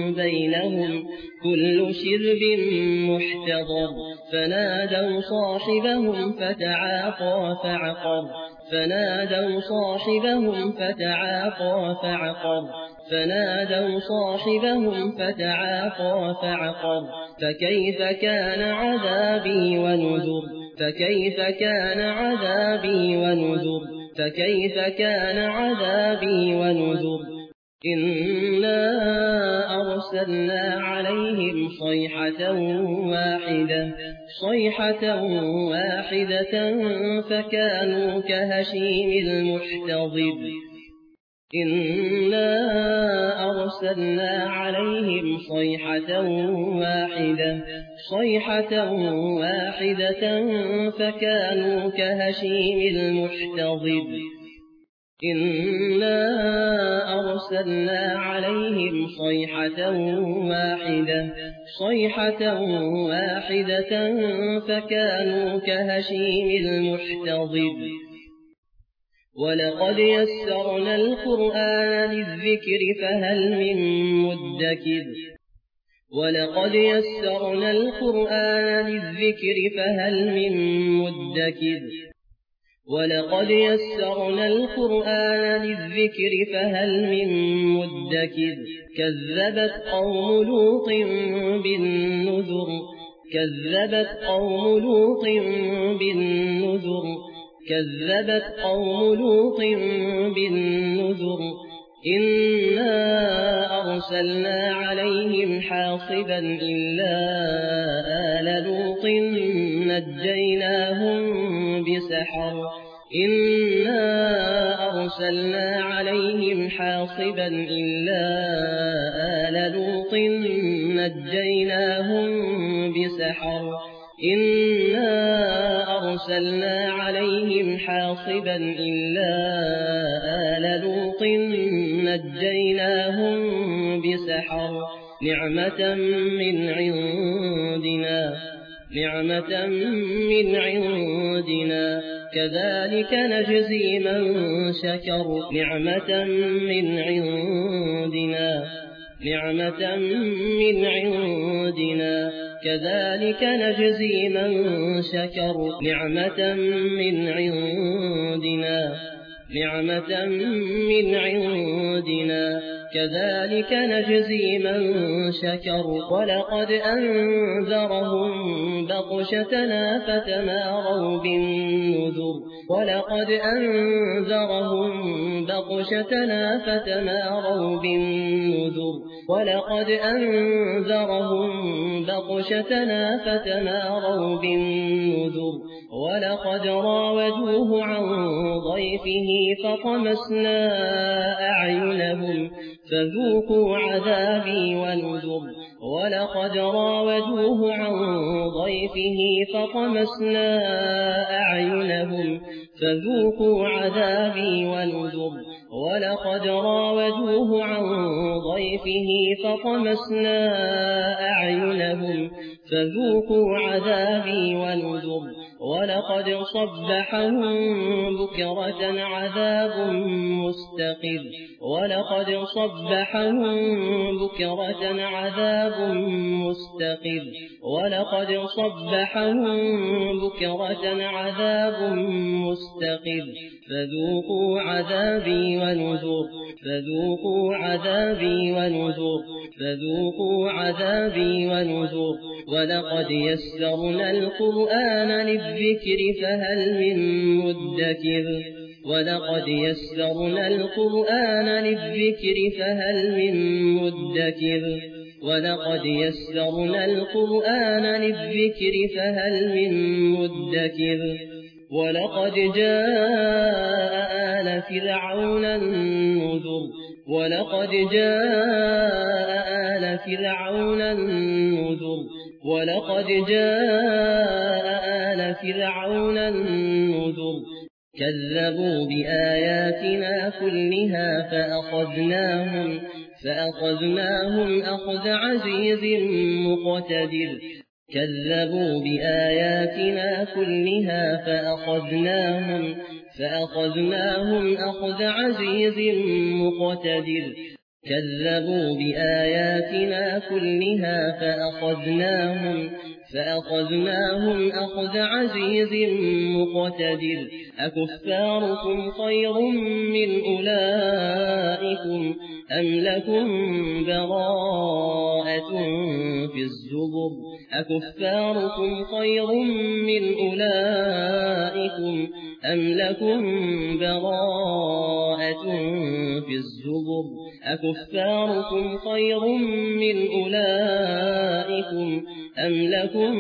A: بينهم كل شرب محتضر فنادوا صاحبهم فتعاطى فعقر فنادوا صاحبهم فتعاطى فعقر فنادوا صاحبهم فتعاطى فعقر فكيف كان عذابي ونذر فكيف كان عذابي ونذر فكيف كان عذابي ونذر إنا أرسلنا عليهم صيحة واحدة فكانوا كهشيم المحتضر إنا أرسلنا عليهم صيحة واحدة فكانوا كهشيم المحتضر إنا أرسلنا عليهم صيحة واحدة فكانوا كهشيم المحتضر ولقد يسرنا القرآن للذكر فهل من مدكر ولقد يسرنا القرآن للذكر فهل من مدكر ولقد يسرنا القرآن للذكر فهل من مدكر كذبت قوم لوط بالنذر كذبت قوم لوط بالنذر كذبت قوم لوط بالنذر إنا أرسلنا عليهم حاصبا إلا آل لوط نجيناهم بسحر إنا أرسلنا عليهم حاصبا إلا آل لوط نجيناهم بسحر إنا أرسلنا عليهم حاصبا إلا آل لوط نجيناهم بسحر نعمة من عندنا كذلك نجزي من شكر نعمة من عندنا كذلك نجزي من شكر نعمة من عندنا كذلك نجزي من شكر ولقد أنذرهم بطشتنا فتماروا بالنذر ولقد أنذرهم بطشتنا فتماروا بالنذر ولقد أنذرهم بطشتنا فتماروا بالنذر ولقد راودوه عن ضيفه فطمسنا أعينهم فذوقوا عذابي ونذر ولقد راودوه عن ضيفه فطمسنا أعينهم فذوقوا عذابي ونذر ولقد راودوه عن ضيفه فطمسنا أعينهم فذوقوا عذابي ونذر ولقد صبحهم بكرة عذاب مستقر ولقد صبحهم بكرة عذاب مستقر ولقد صبحهم بكرة عذاب مستقر فذوقوا عذابي ونذر فذوقوا عذابي ونذر فذوقوا عذابي ونذر ولقد يسرنا القرآن للذكر فهل من مدكر ولقد يسرنا القرآن للذكر فهل من مدكر ولقد يسرنا القرآن للذكر فهل من مدكر ولقد جاء آل فرعون النذر ولقد جاء آل فرعون النذر ولقد جاء آل فرعون النذر كذبوا بآياتنا كلها فأخذناهم أخذ عزيز مقتدر كذبوا بآياتنا كلها فأخذناهم أخذ عزيز مقتدر كذبوا بآياتنا كلها فأخذناهم أخذ عزيز مقتدر أكفاركم خير من أولئكم أم لكم براءة في الزبر أكفاركم خير من أولئكم أم لكم براءة في الزبر أكفاركم خير من أولئكم أم لكم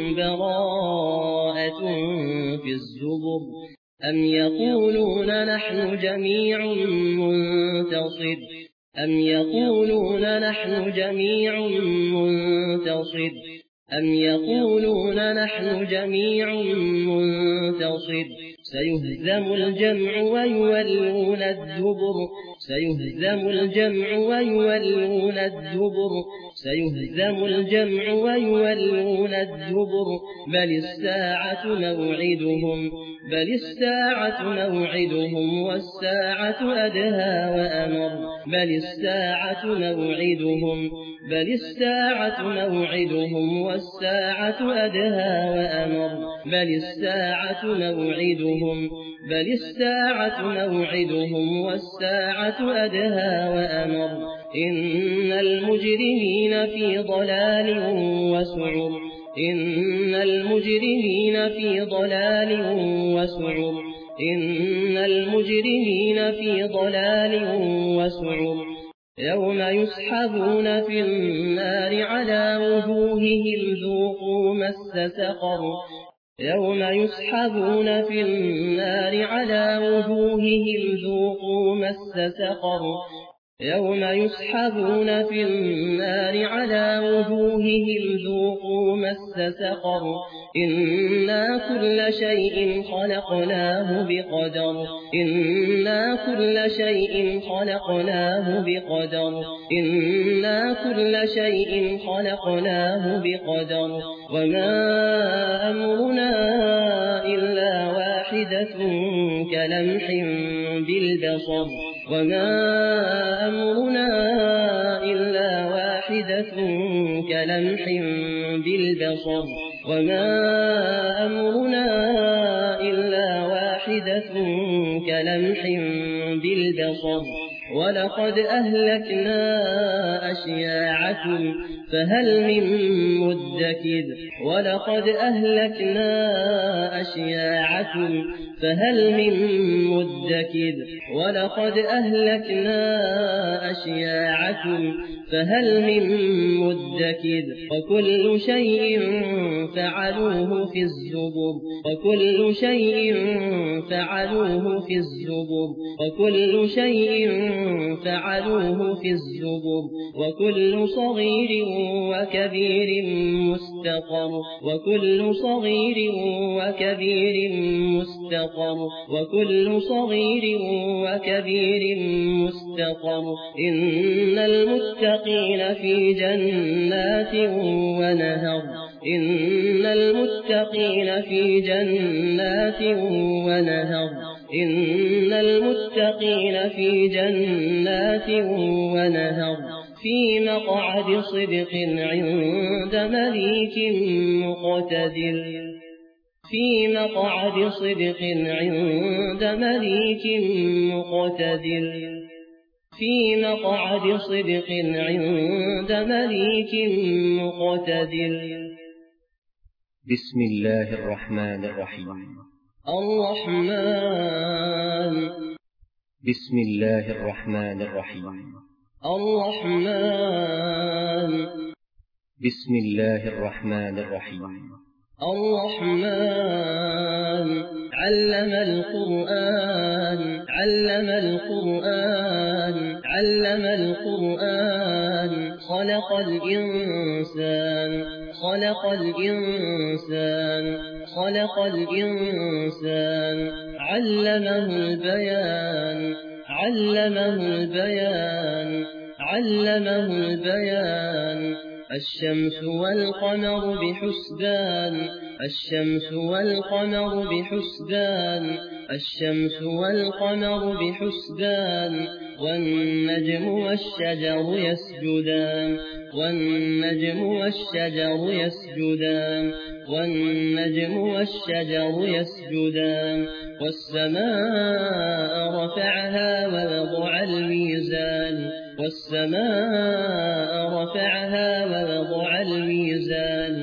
A: براءة في الزبر أم يقولون نحن جميع منتصر أم يقولون نحن جميع منتصر أم يقولون نحن جميع منتصر سيهزم الجمع ويولون الدبر سيهزم الجمع ويولون الدبر سيهزم الجمع ويولون الدبر بل الساعة موعدهم والساعة أدهى وأمر بل الساعة موعدهم والساعة أدهى وأمر بل الساعة موعدهم والساعة أدهى وأمر إن المجرمين في ضلال وسعر إن المجرمين في ضلال وسعر إن المجرمين في ضلال وسعر يوم يسحبون في النار على وجوههم ذوقوا مس سقر يوم يسحبون في النار على وجوههم ذوقوا مس سقر يوم يسحبون في النار على وجوههم ذوقوا مس سقر إنا كل شيء خلقناه بقدر إنا كل شيء خلقناه بقدر إنا كل شيء خلقناه بقدر وما أمرنا إلا واحدة كلمح بالبصر وما أمرنا إلا واحدة كلمح بالبصر وما أمرنا إلا واحدة كلمح بالبصر ولقد أهلكنا أشياعكم فهل من مدكر ولقد أهلكنا أشياعكم فهل من مدكر ولقد أهلكنا أشياعكم فهل من مدكر وكل شيء فعلوه في الزبر وكل شيء فعلوه في الزبر وكل شيء فعلوه في الزبر وكل صغير وكبير مستقر وكل صغير وكبير مستقر وكل صغير وكبير مستقر إن المتقين في جنات ونهر إن المتقين في جنات ونهر إن المتقين في جنات ونهر في مقعد صدق عند مليك مقتدر في مقعد صدق عند مليك مقتدر في مقعد صدق عند مليك مقتدر.
B: بسم الله الرحمن الرحيم.
A: الرحمن.
B: بسم الله الرحمن الرحيم.
A: الرحمن.
B: بسم الله الرحمن الرحيم.
A: الرحمن. علم القرآن علم القرآن علم القرآن خلق الإنسان خلق الإنسان خلق الإنسان علمه البيان علمه البيان علمه البيان الشمس والقمر بحسبان الشمس والقمر بحسبان الشمس والقمر بحسبان والنجم والشجر يسجدان والنجم والشجر يسجدان والنجم والشجر يسجدان والسماء رفعها ووضع الميزان والسماء رفعها ووضع الميزان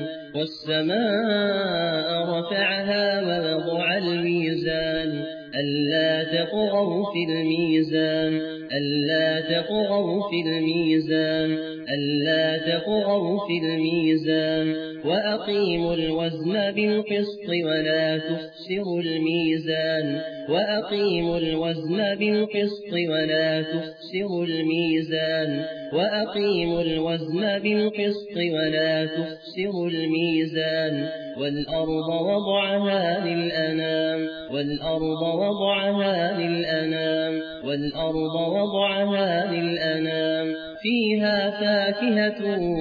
A: والسماء رفعها ووضع الميزان ألا تطغوا في الميزان ألا تطغوا في الميزان ألا تطغوا في الميزان وأقيموا الوزن بالقسط ولا تخسروا الميزان وأقيموا الوزن بالقسط ولا تخسروا الميزان وأقيموا الوزن بالقسط ولا تخسروا الميزان والأرض وضعها للأنام والأرض وضعها للأنام والأرض وضعها للأنام فيها فاكهة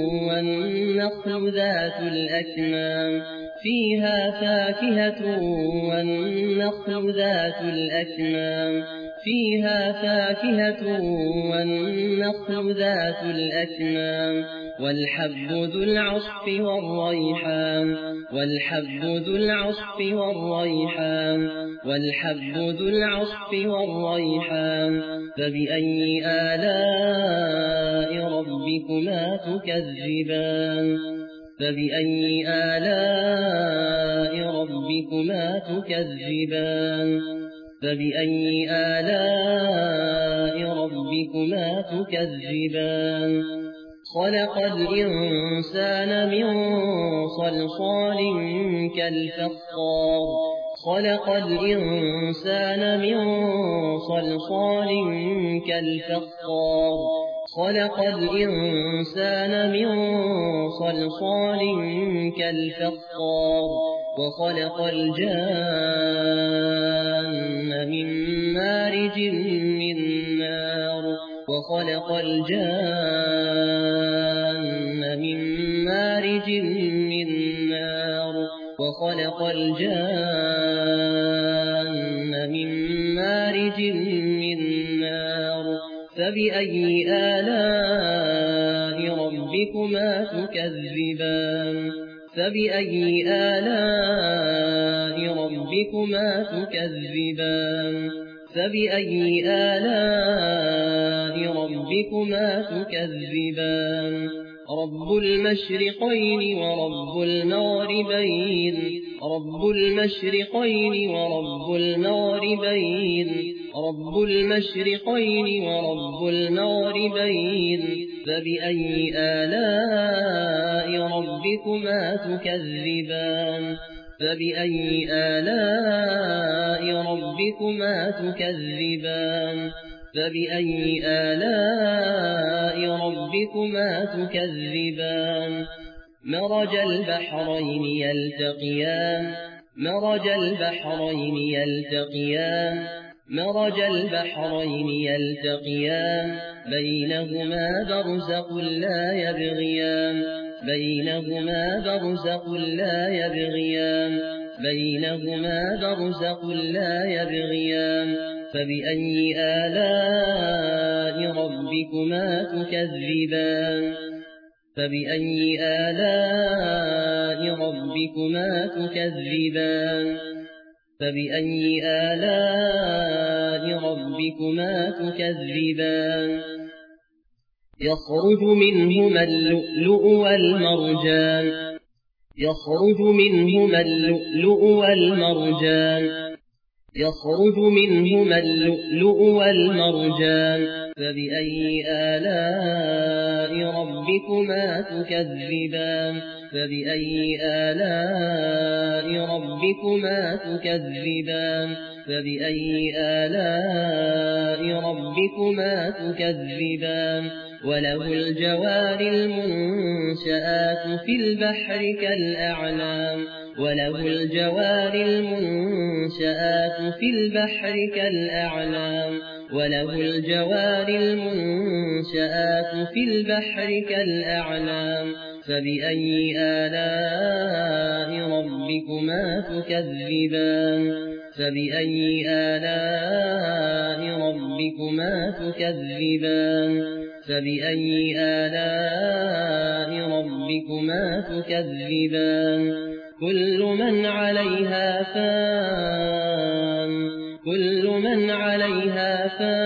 A: والنخل ذات الأكمام فيها فاكهة والنخل ذات الأكمام فيها فاكهة والنخل ذات الأكمام والحب ذو العصف والريحان والحب ذو العصف والريحان والحب ذو العصف والريحان فبأي آلاء ربكما تكذبان فبأي آلاء ربكما تكذبان فبأي آلاء ربكما تكذبان خلق الإنسان من صلصال كالفخار خلق الإنسان من صلصال كالفخار خلق الإنسان من صلصال كالفخار وخلق الجان من مارج من نار وخلق الجان من مارج من نار وخلق الجان من مارج من نار فبأي آلاء ربكما تكذبان فبأي آلاء ربكما تكذبان فبأي آلاء ربكما تكذبان رب المشرقين ورب المغربين رب المشرقين ورب المغربين رب المشرقين ورب المغربين فبأي آلاء ربكما تكذبان فبأي آلاء ربكما تكذبان فبأي آلاء ربكما تكذبان مرج البحرين يلتقيان مرج البحرين يلتقيان مرج البحرين يلتقيان بينهما برزخ لا يبغيان بينهما برزخ لا يبغيان بينهما برزخ لا يبغيان فبأي آلاء ربكما تكذبان فبأي آلاء ربكما تكذبان فبأي آلاء ربكما تكذبان يخرج منهما اللؤلؤ والمرجان يخرج منهما اللؤلؤ والمرجان يخرج منهما اللؤلؤ والمرجان فبأي آلاء ربكما تكذبان فبأي آلاء ربكما تكذبان فبأي آلاء ربكما تكذبان وله الجوار المنشآت في البحر كالأعلام وله الجوار المنشآت في البحر كالأعلام وله الجوار المنشآت في البحر كالأعلام فبأي آلاء ربكما تكذبان فبأي آلاء ربكما تكذبان فبأي آلاء ربكما تكذبان كل من عليها فان كل من عليها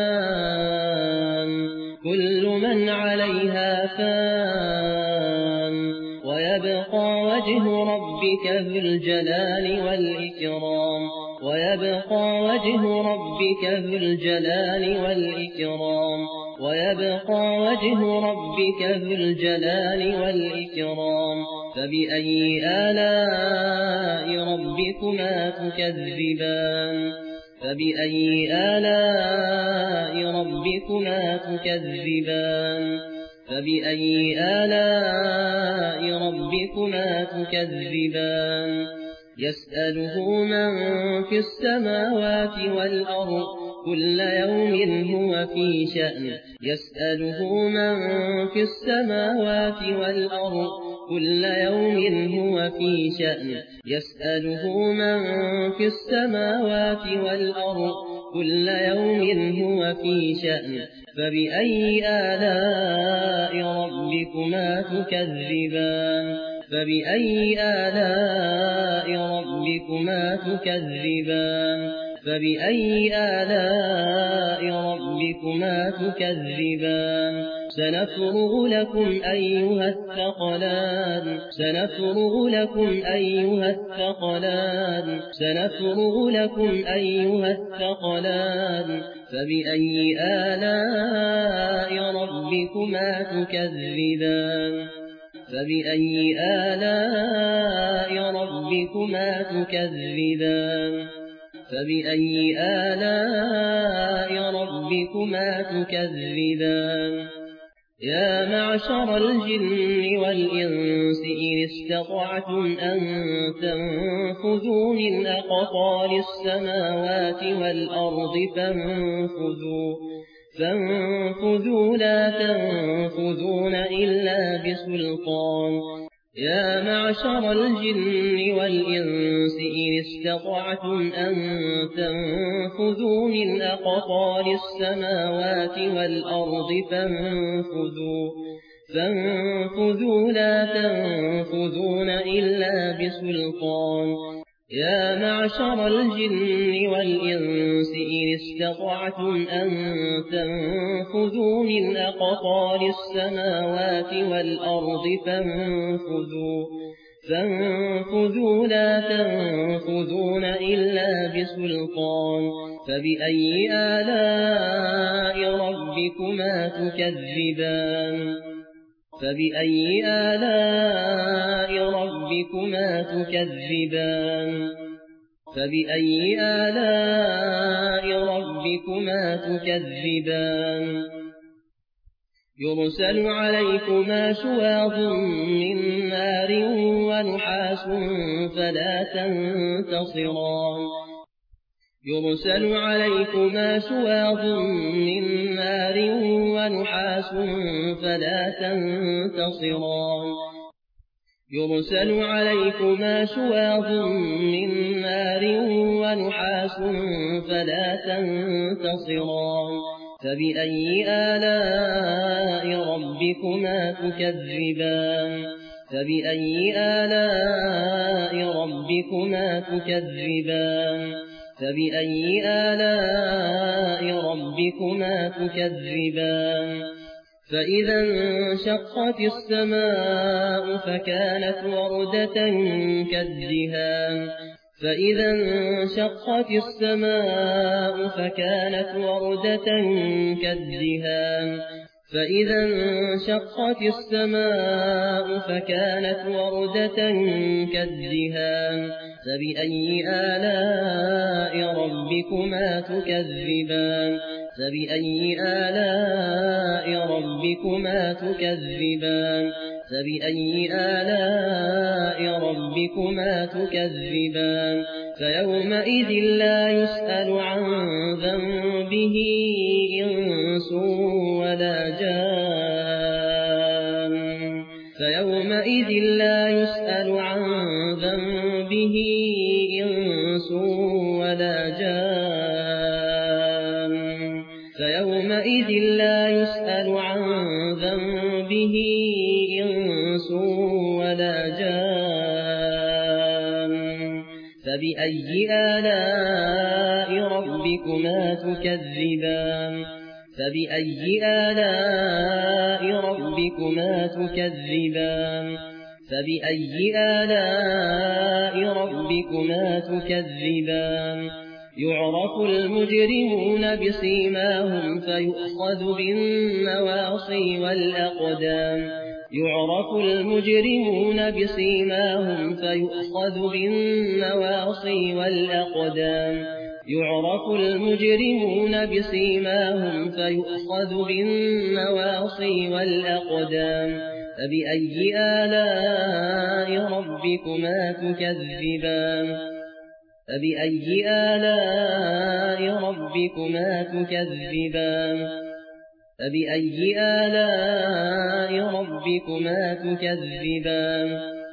A: فان كل من عليها فان ويبقى وجه ربك ذو الجلال والإكرام ويبقى وجه ربك ذو الجلال والإكرام ويبقى وجه ربك ذو الجلال والإكرام فبأي آلاء ربكما تكذبان فبأي آلاء ربكما تكذبان فبأي آلاء ربكما تكذبان يسأله من في السماوات والأرض كل يوم هو في شأن يسأله من في السماوات والأرض كل يوم هو في شأن يسأله من في السماوات والأرض كل يوم هو في شأن فبأي آلاء ربكما تكذبان فبأي آلاء ربكما تكذبان فبأي آلاء ربكما تكذبان سنفرغ لكم أيها الثقلان سنفرغ لكم أيها الثقلان سنفرغ لكم أيها الثقلان فبأي آلاء ربكما تكذبان فبأي آلاء ربكما تكذبان فبأي آلاء ربكما تكذبان يا معشر الجن والإنس إن استطعتم أن تنفذوا من أقطار السماوات والأرض فانفذوا لا تنفذون إلا بسلطان يا معشر الجن والإنس إن استطعتم أن تنفذوا من أقطار السماوات والأرض فانفذوا لا تنفذون إلا بسلطان يا معشر الجن والإنس إن استطعتم أن تنفذوا من أقطار السماوات والأرض فانفذوا لا تنفذون إلا بسلطان فبأي آلاء ربكما تكذبان فبأي آلاء ربكما تكذبان فبأي آلاء ربكما تكذبان يرسل عليكما شواظ من نار ونحاس فلا تنتصران يرسل عليكما شواظ من نار ونحاس فلا تنتصران يرسل عليكما شواظ من نار ونحاس فلا تنتصران فبأي آلاء ربكما تكذبان فبأي آلاء ربكما تكذبان فبأي آلاء ربكما تكذبان فإذا انشقت السماء فكانت وردة كالدهان فإذا انشقت السماء فكانت وردة كالدهان فإذا انشقت السماء فكانت وردة كالدهان فبأي آلاء ربكما تكذبان فبأي آلاء ربكما تكذبان فبأي آلاء ربكما تكذبان فيومئذ لا يسأل عن ذنبه إنس ولا جان فيومئذ لا يسأل عن ذنبه إنس ولا جان فيومئذ لا يسأل عن ذنبه إنس ولا جان فبأي آلاء ربكما تكذبان فبأي آلاء ربكما تكذبان فبأي آلاء ربكما تكذبان يعرف المجرمون بسيماهم فيؤخذ بالنواصي والأقدام يعرف المجرمون بسيماهم فيؤخذ بالنواصي والأقدام يعرف المجرمون بسيماهم فيؤخذ بالنواصي والأقدام فبأي آلاء ربكما تكذبان فبأي آلاء ربكما تكذبان فبأي آلاء ربكما تكذبان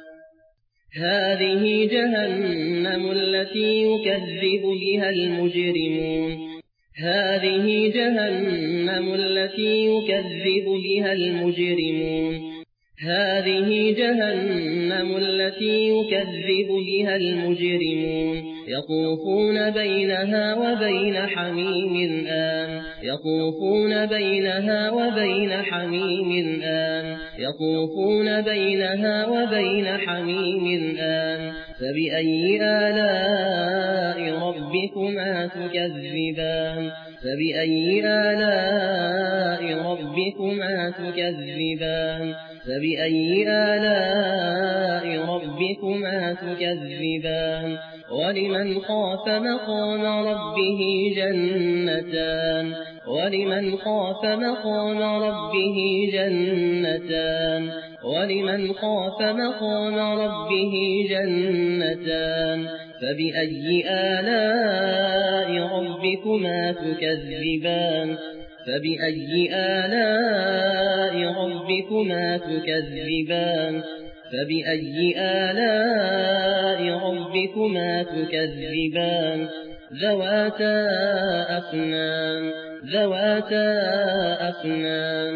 A: هذه جهنم التي يكذب بها المجرمون هذه جهنم التي يكذب بها المجرمون هذه جهنم التي يكذب بها المجرمون يطوفون بينها وبين حميم آن يطوفون بينها وبين حميم آن يطوفون بينها وبين حميم آن فبأي آلاء ربكما تكذبان فبأي آلاء ربكما تكذبان فبأي آلاء ربكما تكذبان ولمن خاف مقام ربه جنتان ولمن خاف مقام ربه جنتان ولمن خاف مقام ربه جنتان فبأي آلاء ربكما تكذبان فبأي آلاء ربكما تكذبان فبأي آلاء ربكما تكذبان ذواتا أفنان ذواتا أفنان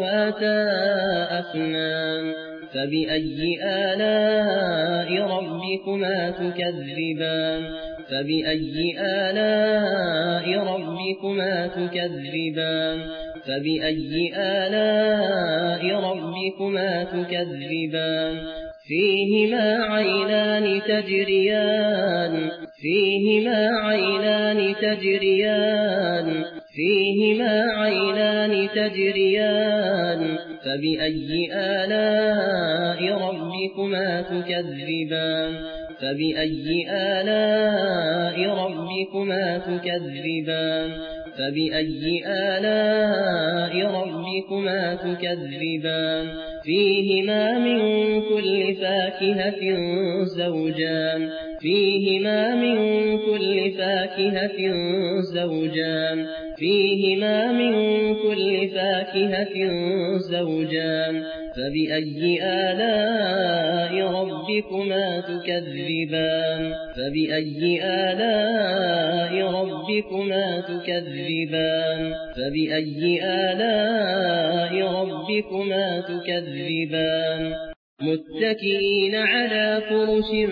A: ذواتا أفنان فبأي آلاء ربكما ربكما تكذبان فبأي آلاء ربكما تكذبان فبأي آلاء ربكما تكذبان فيهما عينان تجريان فيهما عينان تجريان فيهما عينان تجريان فبأي آلاء ربكما تكذبان فبأي آلاء ربكما تكذبان فبأي آلاء ربكما تكذبان فيهما من كل فاكهة زوجان فيهما من كل فاكهة زوجان فيهما من كل فاكهة زوجان فبأي آلاء ربكما تكذبان فبأي آلاء ربكما تكذبان فبأي آلاء ربكما تكذبان متكئين على فرش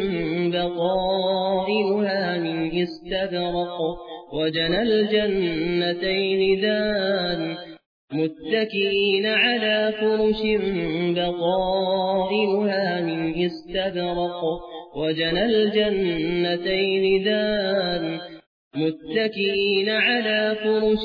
A: بطائنها من استبرق وجنى الجنتين دان متكئين على فرش بطائنها من استبرق وجنى الجنتين دان متكئين على فرش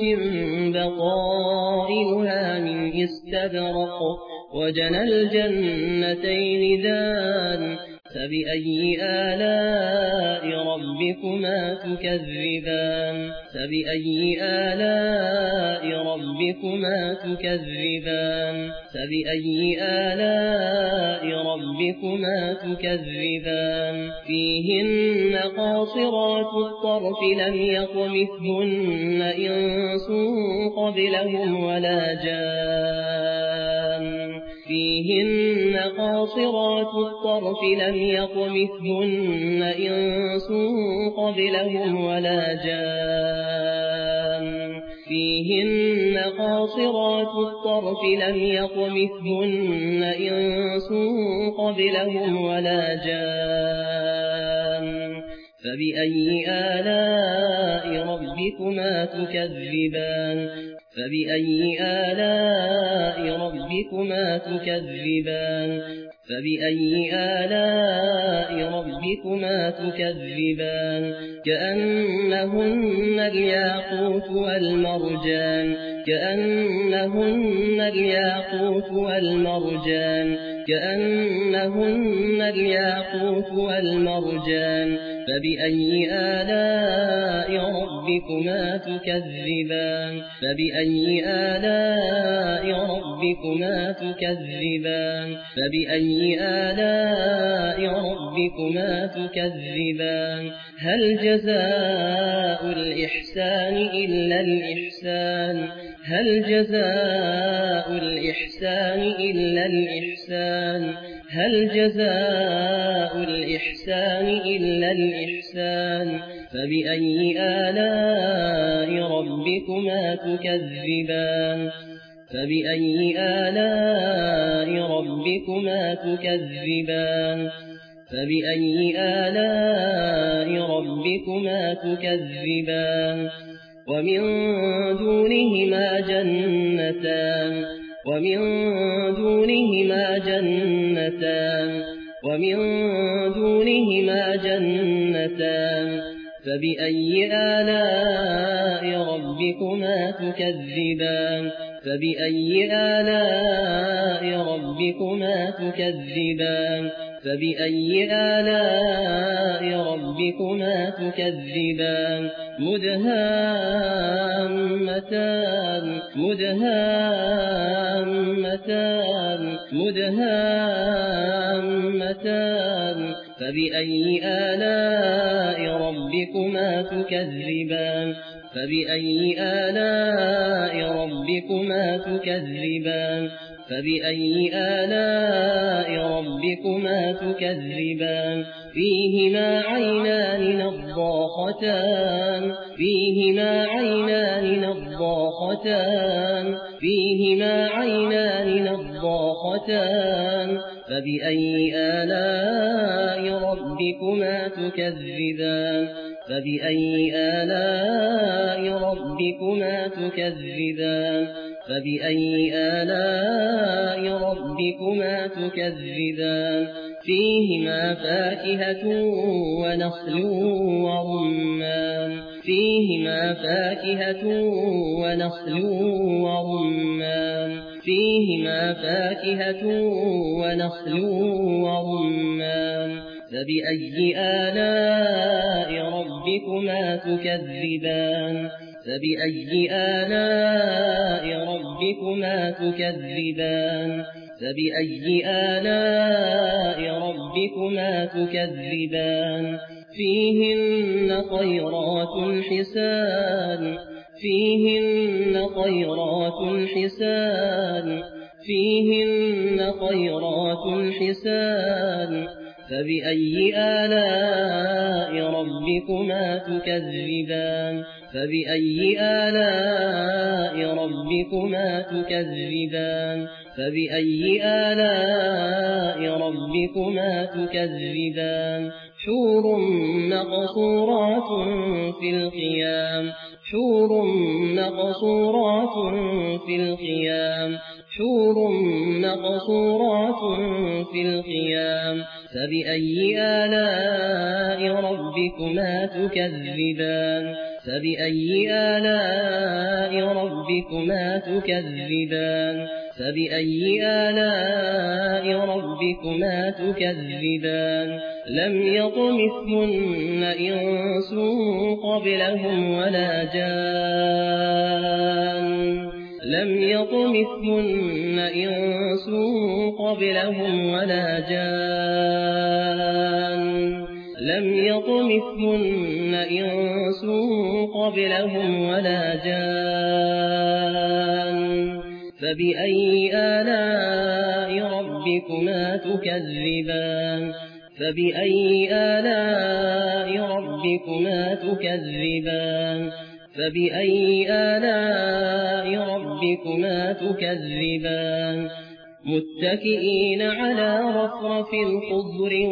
A: بطائنها من استبرق وجنى الجنتين دان فبأي آلاء ربكما تكذبان فبأي آلاء ربكما تكذبان فبأي آلاء ربكما تكذبان فيهن قاصرات الطرف لم يطمثهن إنس قبلهم ولا جان فيهن قاصرات الطرف لم يطمثهن إنس قبلهم ولا جان فيهن قاصرات الطرف لم يطمثهن إنس قبلهم ولا جان فبأي آلاء ربكما تكذبان فبأي آلاء ربكما تكذبان فبأي آلاء ربكما تكذبان كأنهن الياقوت والمرجان كأنهن الياقوت والمرجان كأنهن الياقوت والمرجان فبأي آلاء ربكما تكذبان فبأي آلاء ربكما تكذبان فبأي آلاء ربكما تكذبان هل جزاء الإحسان إلا الإحسان هل جزاء الإحسان إلا الإحسان هل جزاء الإحسان إلا الإحسان فبأي آلاء ربكما تكذبان فبأي آلاء ربكما تكذبان فبأي آلاء ربكما تكذبان ومن دونهما جنتان ومن دونهما جنتان ومن دونهما جنتان فبأي آلاء ربكما تكذبان فبأي آلاء ربكما تكذبان فبأي آلاء ربكما تكذبان مدهامتان مدهامتان مدهامتان فبأي آلاء ربكما تكذبان فبأي آلاء ربكما تكذبان فبأي آلاء ربكما تكذبان فيهما عينان نضاختان فيهما عينان نضاختان فيهما عينان نضاختان فبأي آلاء ربكما ربكما تكذبان فبأي آلاء ربكما تكذبان فبأي آلاء ربكما تكذبان فيهما فاكهة ونخل ورمان فيهما فاكهة ونخل ورمان فيهما فاكهة ونخل ورمان فبأي آلاء ربكما تكذبان فبأي آلاء ربكما تكذبان فبأي آلاء ربكما تكذبان فيهن خيرات حسان فيهن خيرات حسان فيهن خيرات حسان فبأي آلاء ربكما تكذبان فبأي آلاء ربكما تكذبان فبأي آلاء ربكما تكذبان حور مقصورات في الخيام حور مقصورات في الخيام حور مقصورات في الخيام فبأي آلاء ربكما تكذبان فبأي آلاء ربكما تكذبان فبأي آلاء ربكما تكذبان لم يطمثهن إنس قبلهم ولا جان لم يطمثهن إنس قبلهم ولا جان لم يطمثهن إنس قبلهم ولا جان فبأي آلاء ربكما تكذبان فبأي آلاء ربكما تكذبان فبأي آلاء ربكما تكذبان متكئين على رفرف خضر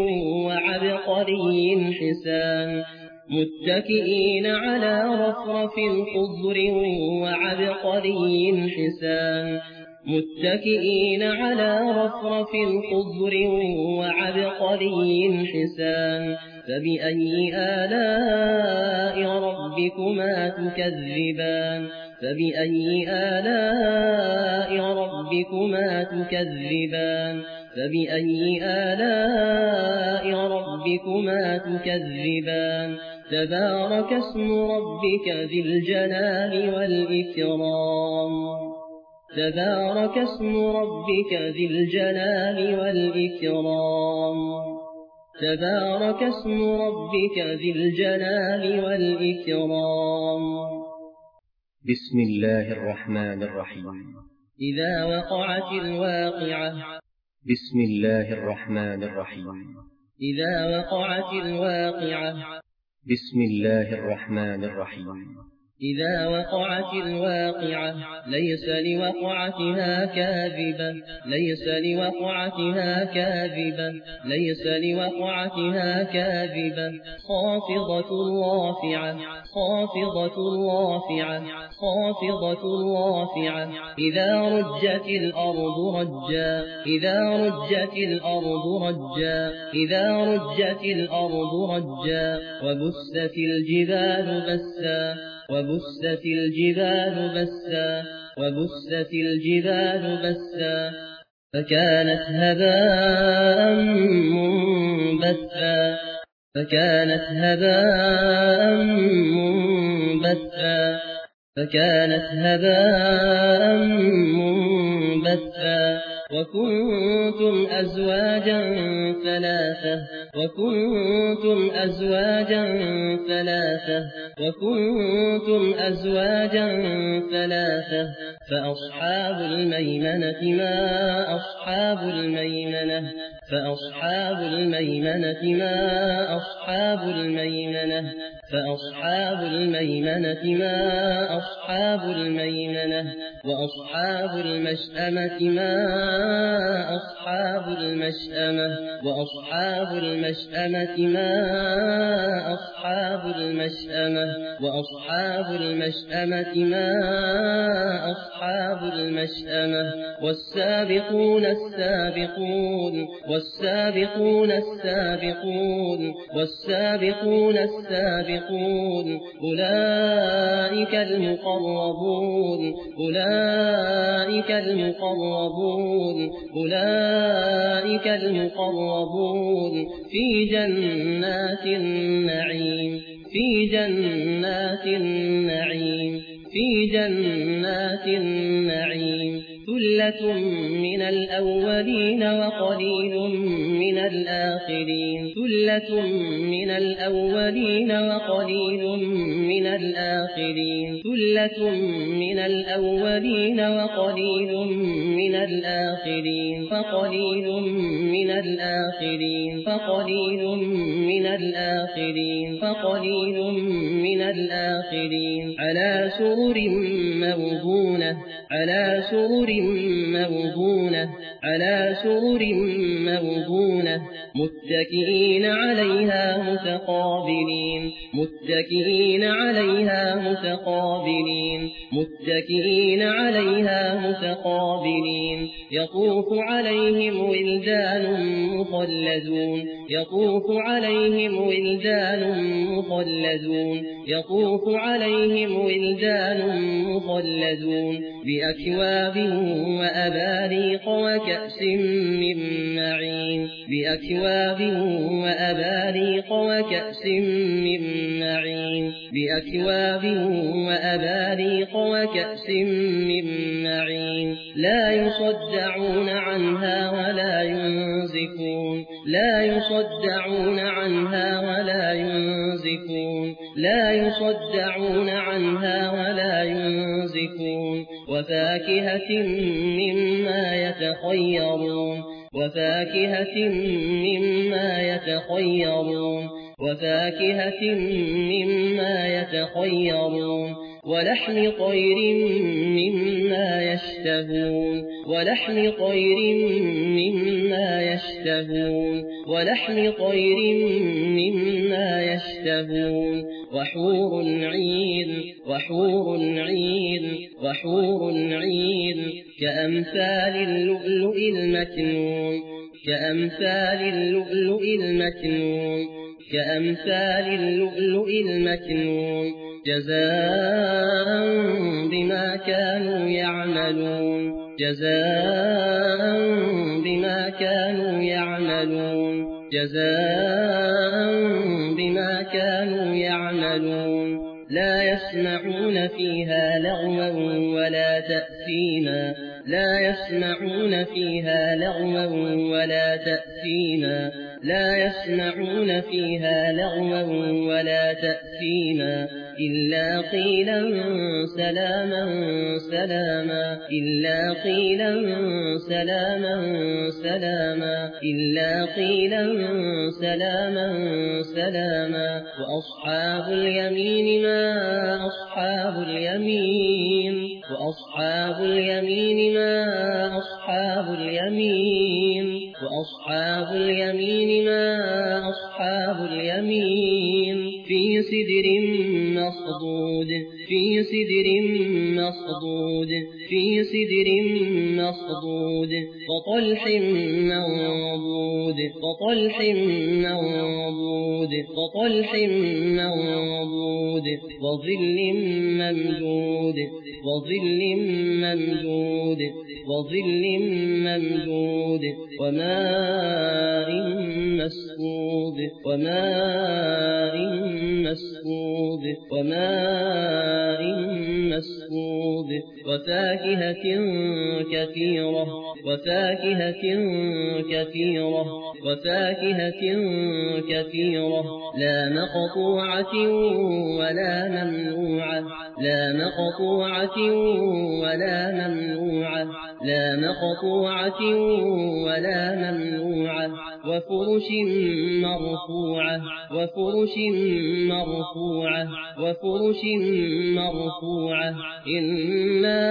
A: وعبقري حسان متكئين على رفرف خضر وعبقري حسان متكئين على رفرف خضر وعبقري حسان فبأي آلاء ربكما تكذبان فبأي آلاء ربكما تكذبان فبأي آلاء ربكما تكذبان تبارك اسم ربك ذي الجلال والإكرام تبارك اسم ربك ذي الجلال والإكرام تبارك اسم ربك ذي الجلال والإكرام
B: بسم الله الرحمن الرحيم
A: إذا وقعت الواقعة
B: بسم الله الرحمن الرحيم
A: إذا وقعت الواقعة
B: بسم الله الرحمن الرحيم
A: إذا وقعت الواقعة ليس لوقعتها كاذبة ليس لوقعتها كاذبة ليس لوقعتها كاذبة خافضة رافعة خافضة رافعة خافضة رافعة إذا رجت الأرض رجا إذا رجت الأرض رجا إذا رجت الأرض رجا وبست الجبال بسا وبست الجبال بسا وبست الجبال بسا فكانت هباء منبثا فكانت هباء منبثا فكانت هباء منبثا وكنتم أزواجا ثلاثة وكنتم أزواجا ثلاثة وكنتم أزواجا ثلاثة فأصحاب الميمنة ما أصحاب الميمنة فأصحاب الميمنة ما أصحاب الميمنة فأصحاب الميمنة ما أصحاب الميمنة وأصحاب المشأمة ما أصحاب المشأمة وأصحاب المشأمة ما أصحاب المشأمة وأصحاب المشأمة ما أصحاب المشأمة والسابقون السابقون والسابقون السابقون والسابقون السابقون أولئك المقربون أولئك المقربون أولئك المقربون في جنات النعيم في جنات النعيم في جنات النعيم ثلة من الأولين وقليل من الآخرين ثلة من الأولين وقليل من الآخرين ثلة من الأولين وقليل من الآخرين فقليل من الآخرين فقليل من الآخرين فقليل من الآخرين على سرر موضونة على سرر موضونة على سرر موضونة متكئين عليها متقابلين متكئين عليها متقابلين متكئين عليها متقابلين يطوف عليهم ولدان مخلدون يطوف عليهم ولدان مخلدون يطوف عليهم ولدان مخلدون بأكواب وأباريق وكأس من معين بأكواب وأباريق وكأس من معين بأكواب وأباريق وكأس من معين لا يصدعون عنها ولا ينزفون لا يصدعون عنها ولا ينزفون لا يصدعون عنها ولا ينزفون وفاكهة مما يتخيرون وفاكهة مما يتخيرون وفاكهة مما يتخيرون ولحم طير مما يشتهون ولحم طير مما يشتهون ولحم طير مما يشتهون وحور عين وحور عين وحور عين كأمثال اللؤلؤ المكنون كأمثال اللؤلؤ المكنون كأمثال اللؤلؤ المكنون جزاء بما كانوا يعملون جزاء بما كانوا يعملون جزاء بما كانوا يعملون لا يسمعون فيها لغوا ولا تأثيما لا يسمعون فيها لغوا ولا تأثيما لا يسمعون فيها لغوا ولا تأثيما إلا قيلا سلاما سلاما إلا قيلا سلاما سلاما إلا قيلا سلاما سلاما وأصحاب اليمين ما أصحاب اليمين وأصحاب اليمين ما أصحاب اليمين وأصحاب اليمين ما أصحاب اليمين في سدر مصضود في سدر مصضود في سدر مصضود وطلح منضود وطلح منضود وطلح منضود وظل ممدود وظل ممدود وظل ممدود وماء مسكوب وماء مسكوب وماء مسكوب وفاكهة كثيرة وفاكهة كثيرة وفاكهة كثيرة لا مقطوعة ولا ممنوعة لا مقطوعة ولا ممنوعة لا مقطوعة ولا ممنوعة وفرش مرفوعة وفرش مرفوعة وفرش مرفوعة إنا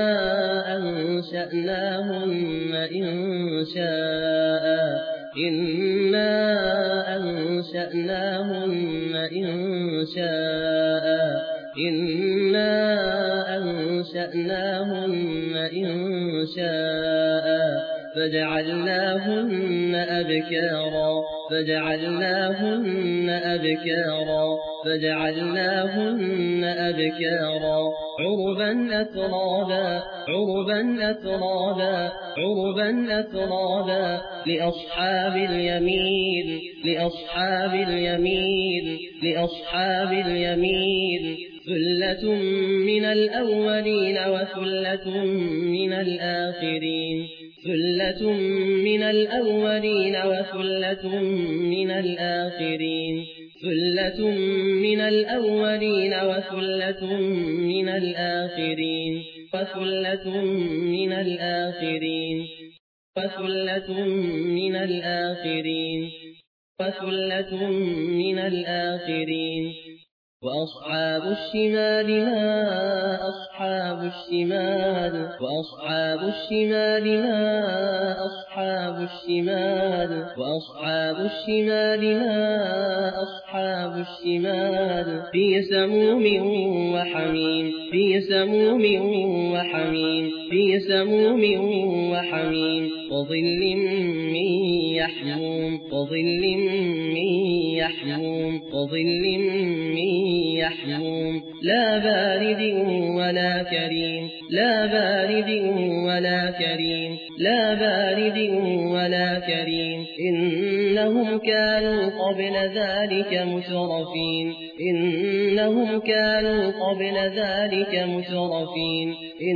A: أنشأناهن إنشاء إنا أنشأناهن إنشاء إنا أنشأناهن إنشاء فجعلناهن أبكارا فجعلناهن أبكارا فجعلناهن أبكارا عربا أترابا عربا أترابا عربا أترابا لأصحاب اليمين لأصحاب اليمين لأصحاب اليمين ثلة من الأولين وثلة من الآخرين ثلة من الأولين وثلة من الآخرين ثلة من الأولين وثلة من الآخرين وثلة من الآخرين وثلة من الآخرين وثلة من الآخرين وأصحاب الشمال ما أصحاب الشمال وأصحاب الشمال ما أصحاب الشمال وأصحاب الشمال ما أصحاب الشمال في سموم وحميم في سموم وحميم في سموم وحميم وظل من يحموم وظل من يحموم وظل من يحموم لا بارد ولا كريم لا بارد ولا كريم لا بارد ولا كريم إنهم كانوا قبل ذلك مترفين إنهم كانوا قبل ذلك مترفين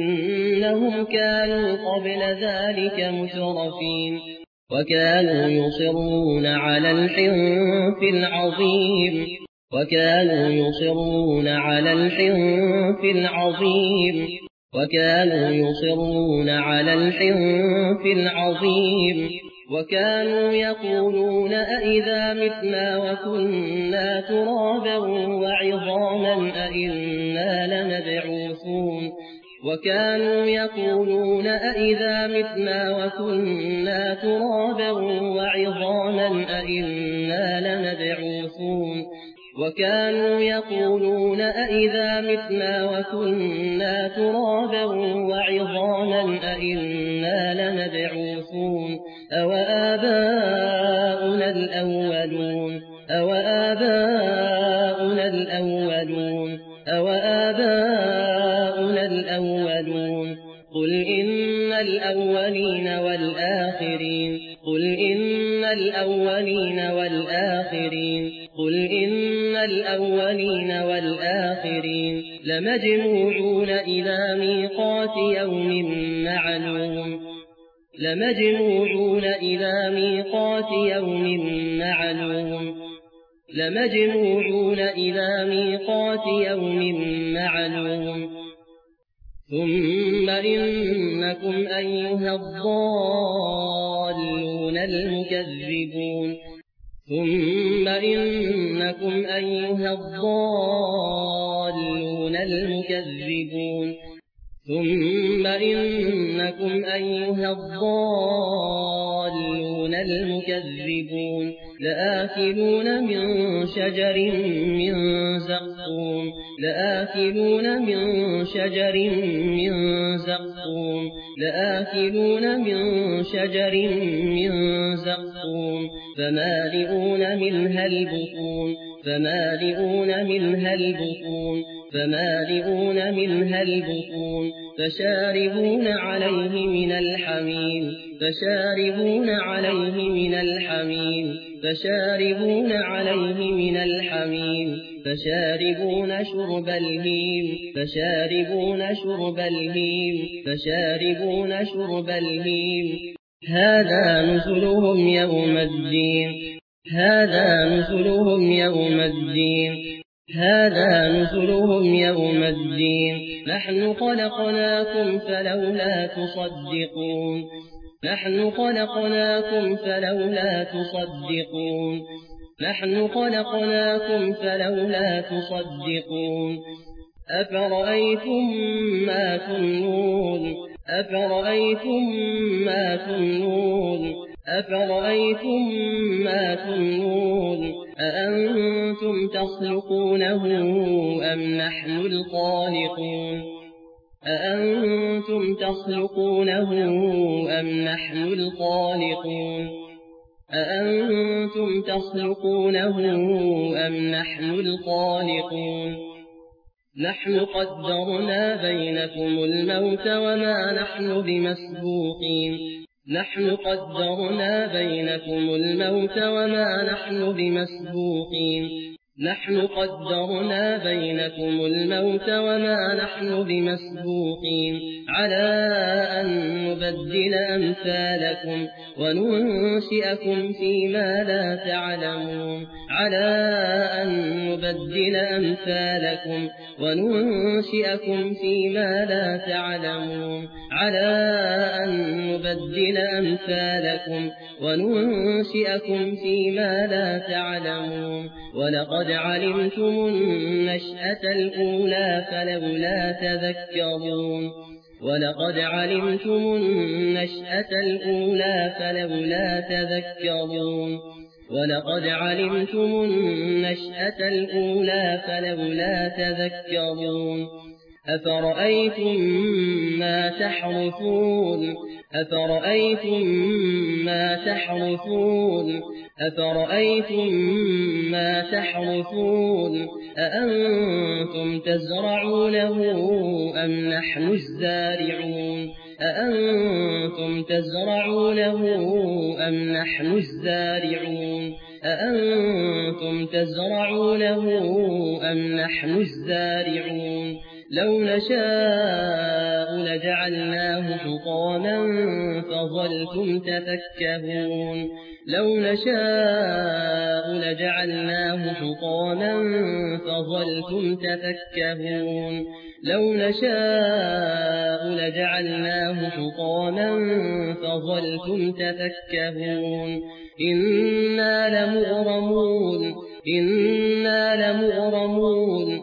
A: إنهم كانوا قبل ذلك مترفين وكانوا يصرون على الحنث العظيم وكانوا يصرون على الحنث العظيم وكانوا يصرون على الحنث العظيم وكانوا يقولون أئذا متنا وكنا ترابا وعظاما أئنا لمبعوثون وكانوا يقولون أئذا متنا وكنا ترابا وعظاما أئنا لمبعوثون وكانوا يقولون أئذا متنا وكنا ترابا وعظاما أئنا لمبعوثون أوآباؤنا الأولون أوآباؤنا الأولون أوآباؤنا الأولون قل إن الأولين والآخرين قل إن الأولين والآخرين قل إن الأولين والآخرين لمجموعون إلى ميقات يوم معلوم لمجموعون إلى ميقات يوم معلوم لمجموعون إلى ميقات يوم معلوم ثم إنكم أيها الضالون المكذبون ثم إنكم أيها الضالون المكذبون ثم إنكم أيها الضالون المكذبون لآكلون من شجر من زقوم لآكلون من شجر من زقوم لآكلون من شجر من زقوم فمالئون منها البطون فمالئون منها البطون فمالئون منها البطون فشاربون عليه من الحميم فشاربون عليه من الحميم فشاربون عليه من الحميم فشاربون شرب الهيم فشاربون شرب الهيم فشاربون شرب الهيم هذا نزلهم يوم الدين هذا نزلهم يوم الدين هذا نزلهم يوم الدين نحن خلقناكم فلولا تصدقون نحن خلقناكم فلولا تصدقون نحن خلقناكم فلولا تصدقون أفرأيتم ما تمنون أفرأيتم ما تمنون أفرأيتم ما تمنون أأنتم تخلقونه أم نحن الخالقون أأنتم تخلقونه أم نحن الخالقون أأنتم تخلقونه أم نحن الخالقون نحن قدرنا بينكم الموت وما نحن بمسبوقين نحن قدرنا بينكم الموت وما نحن بمسبوقين نحن قدرنا بينكم الموت وما نحن بمسبوقين على أن نبدل أمثالكم وننشئكم فيما لا تعلمون على أن نبدل أمثالكم وننشئكم فيما لا تعلمون على أن نبدل أمثالكم وننشئكم فيما لا تعلمون ولقد علمتم النشأة الأولى فلولا تذكرون ولقد علمتم النشأة الأولى فلولا تذكرون ولقد علمتم النشأة الأولى فلولا تذكرون أفرأيتم ما تحرثون أفرأيتم ما تحرثون أفرأيتم ما تحرثون أأنتم تزرعونه أم نحن الزارعون أأنتم تزرعونه أم نحن الزارعون أأنتم تزرعونه أم نحن الزارعون لو نشاء لجعلناه حطاما فظلتم تفكهون لو نشاء لجعلناه حطاما فظلتم تفكهون لو نشاء لجعلناه حطاما فظلتم تفكهون إنا لمغرمون إنا لمغرمون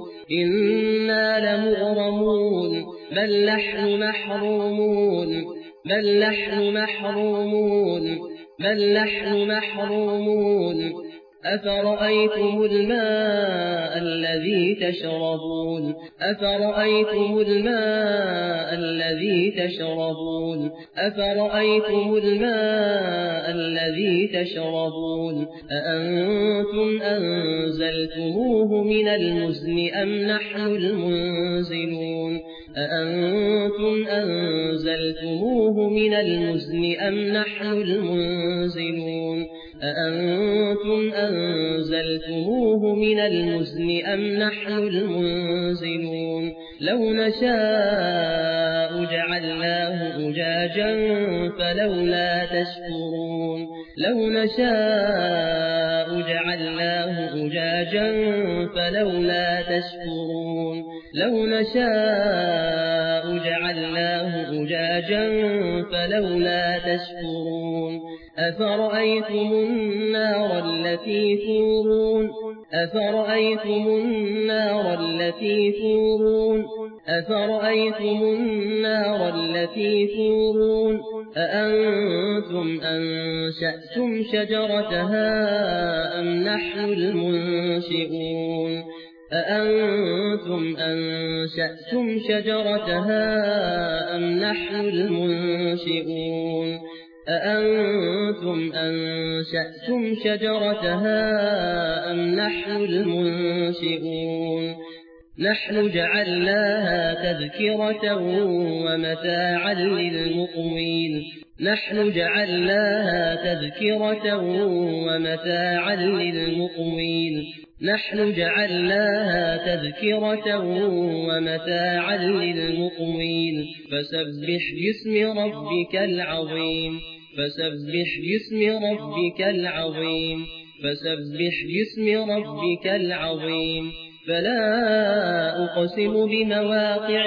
A: إنا لمغرمون بل نحن محرومون بل نحن محرومون بل نحن محرومون أفرأيتم الماء الذي تشربون أفرأيتم الماء الذي تشربون أفرأيتم الماء الذي تشربون أأنتم أنزلتموه من المزن أم نحن المنزلون أأنتم أنزلتموه من المزن أم نحن المنزلون أأنتم أنزلتموه من المزن أم نحن المنزلون لو نشاء جعلناه أجاجا فلولا تشكرون لو نشاء جعلناه أجاجا فلولا تشكرون لو نشاء جعلناه أجاجا فلولا تشكرون أفرأيتم النار التي تورون أفرأيتم النار التي تورون أفرأيتم النار التي تورون أأنتم أنشأتم شجرتها أم نحن المنشئون أأنتم أنشأتم شجرتها أم نحن المنشئون أأنتم أنشأتم شجرتها أم نحن المنشئون نحن جعلناها تذكرة ومتاعا للمقوين نحن جعلناها تذكرة ومتاعا للمقوين نحن جعلناها تذكرة ومتاعا للمقوين فسبح باسم ربك العظيم فسبح باسم ربك العظيم فسبح باسم ربك العظيم فلا أقسم بمواقع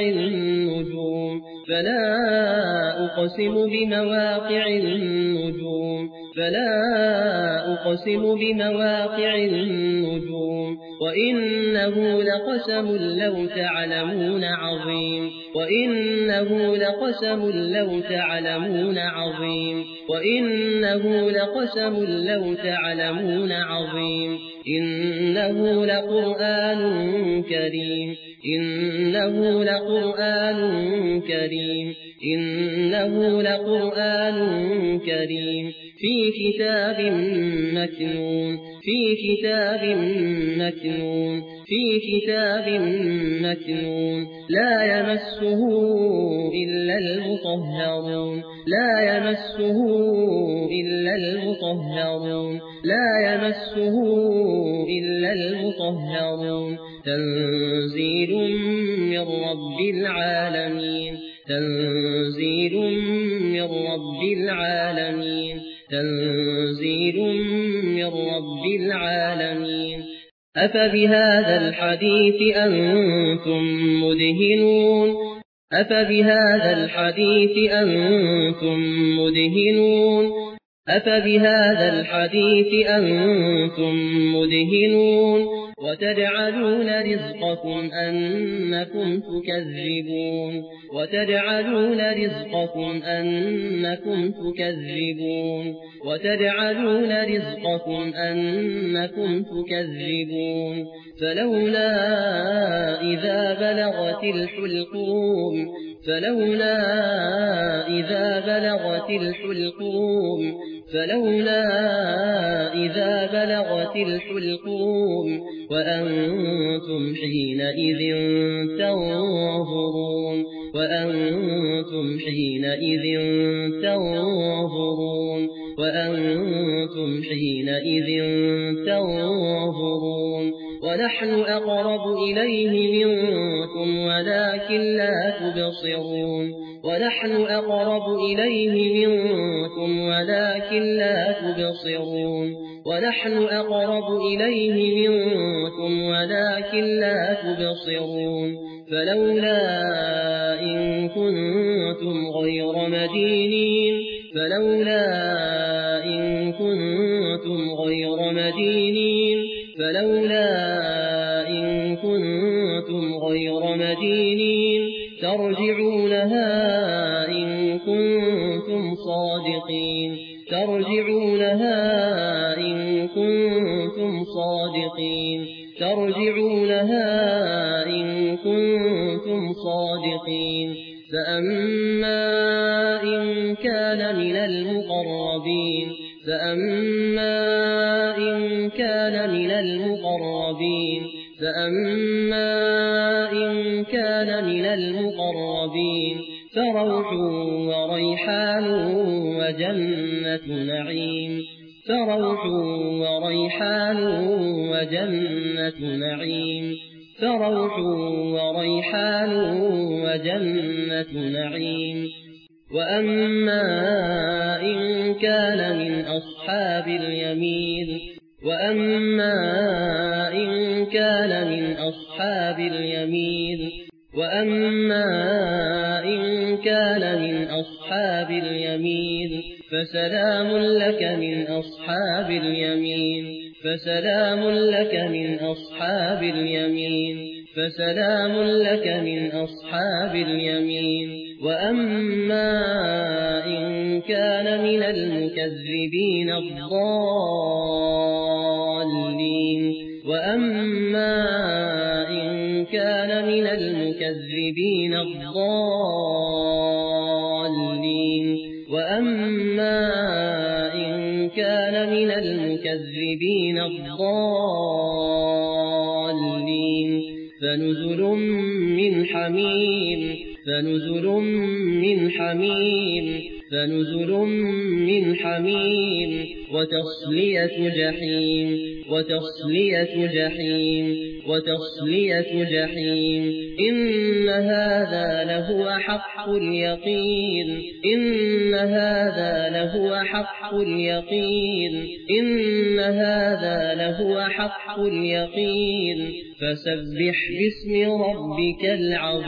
A: النجوم فلا أقسم بمواقع النجوم فلا أقسم بمواقع النجوم وإنه لقسم لو تعلمون عظيم وإنه لقسم لو تعلمون عظيم وإنه لقسم لو تعلمون عظيم إنه لقرآن كريم إنه لقرآن كريم إنه لقرآن كريم في كتاب مكنون في كتاب مكنون في كتاب مكنون لا يمسه إلا المطهرون لا يمسه إلا المطهرون لا يمسه إلا المطهرون تنزيل من رب العالمين تنزيل من رب العالمين تنزيل من رب العالمين أفبهذا الحديث أنتم مدهنون أفبهذا الحديث أنتم مدهنون أفبهذا الحديث أنتم مدهنون وتجعلون رزقكم أنكم تكذبون وتجعلون رزقكم أنكم تكذبون وتجعلون رزقكم أنكم تكذبون فلولا إذا بلغت الحلقوم فلولا إذا بلغت الحلقوم فلولا إذا بلغت الحلقوم وأنتم حينئذ تنظرون وأنتم حينئذ تنظرون وأنتم حينئذ تنظرون ونحن أقرب إليه منكم ولكن لا تبصرون ونحن أقرب إليه منكم ولكن لا تبصرون ونحن أقرب إليه منكم ولكن لا تبصرون فلولا إن كنتم غير مدينين فلولا إن كنتم غير مدينين فلولا إن كنتم غير مدينين ترجعونها إن كنتم صادقين ترجعونها إن كنتم صادقين ترجعونها إن كنتم صادقين فأما إن كان من المقربين فأما إن كان من المقربين فأما إن كان من المقربين فروح وريحان وجنة نعيم فروح وريحان وجنة نعيم فروح وريحان وجنة نعيم وأما إن كان من أصحاب اليمين وأما إن كان من أصحاب اليمين وأما إن كان من أصحاب اليمين فسلام لك من أصحاب اليمين فسلام لك من أصحاب اليمين فسلام لك من أصحاب اليمين وأما إن كان من المكذبين الضالين وأما إن كان من المكذبين الضالين وأما إن كان من المكذبين الضالين فنزل من حميم فنزل من حميم فنزل من حميم وتصلية جحيم وتصلية جحيم وتصلية جحيم إن هذا لهو حق اليقين إن هذا لهو حق اليقين إن هذا لهو حق اليقين فسبح باسم ربك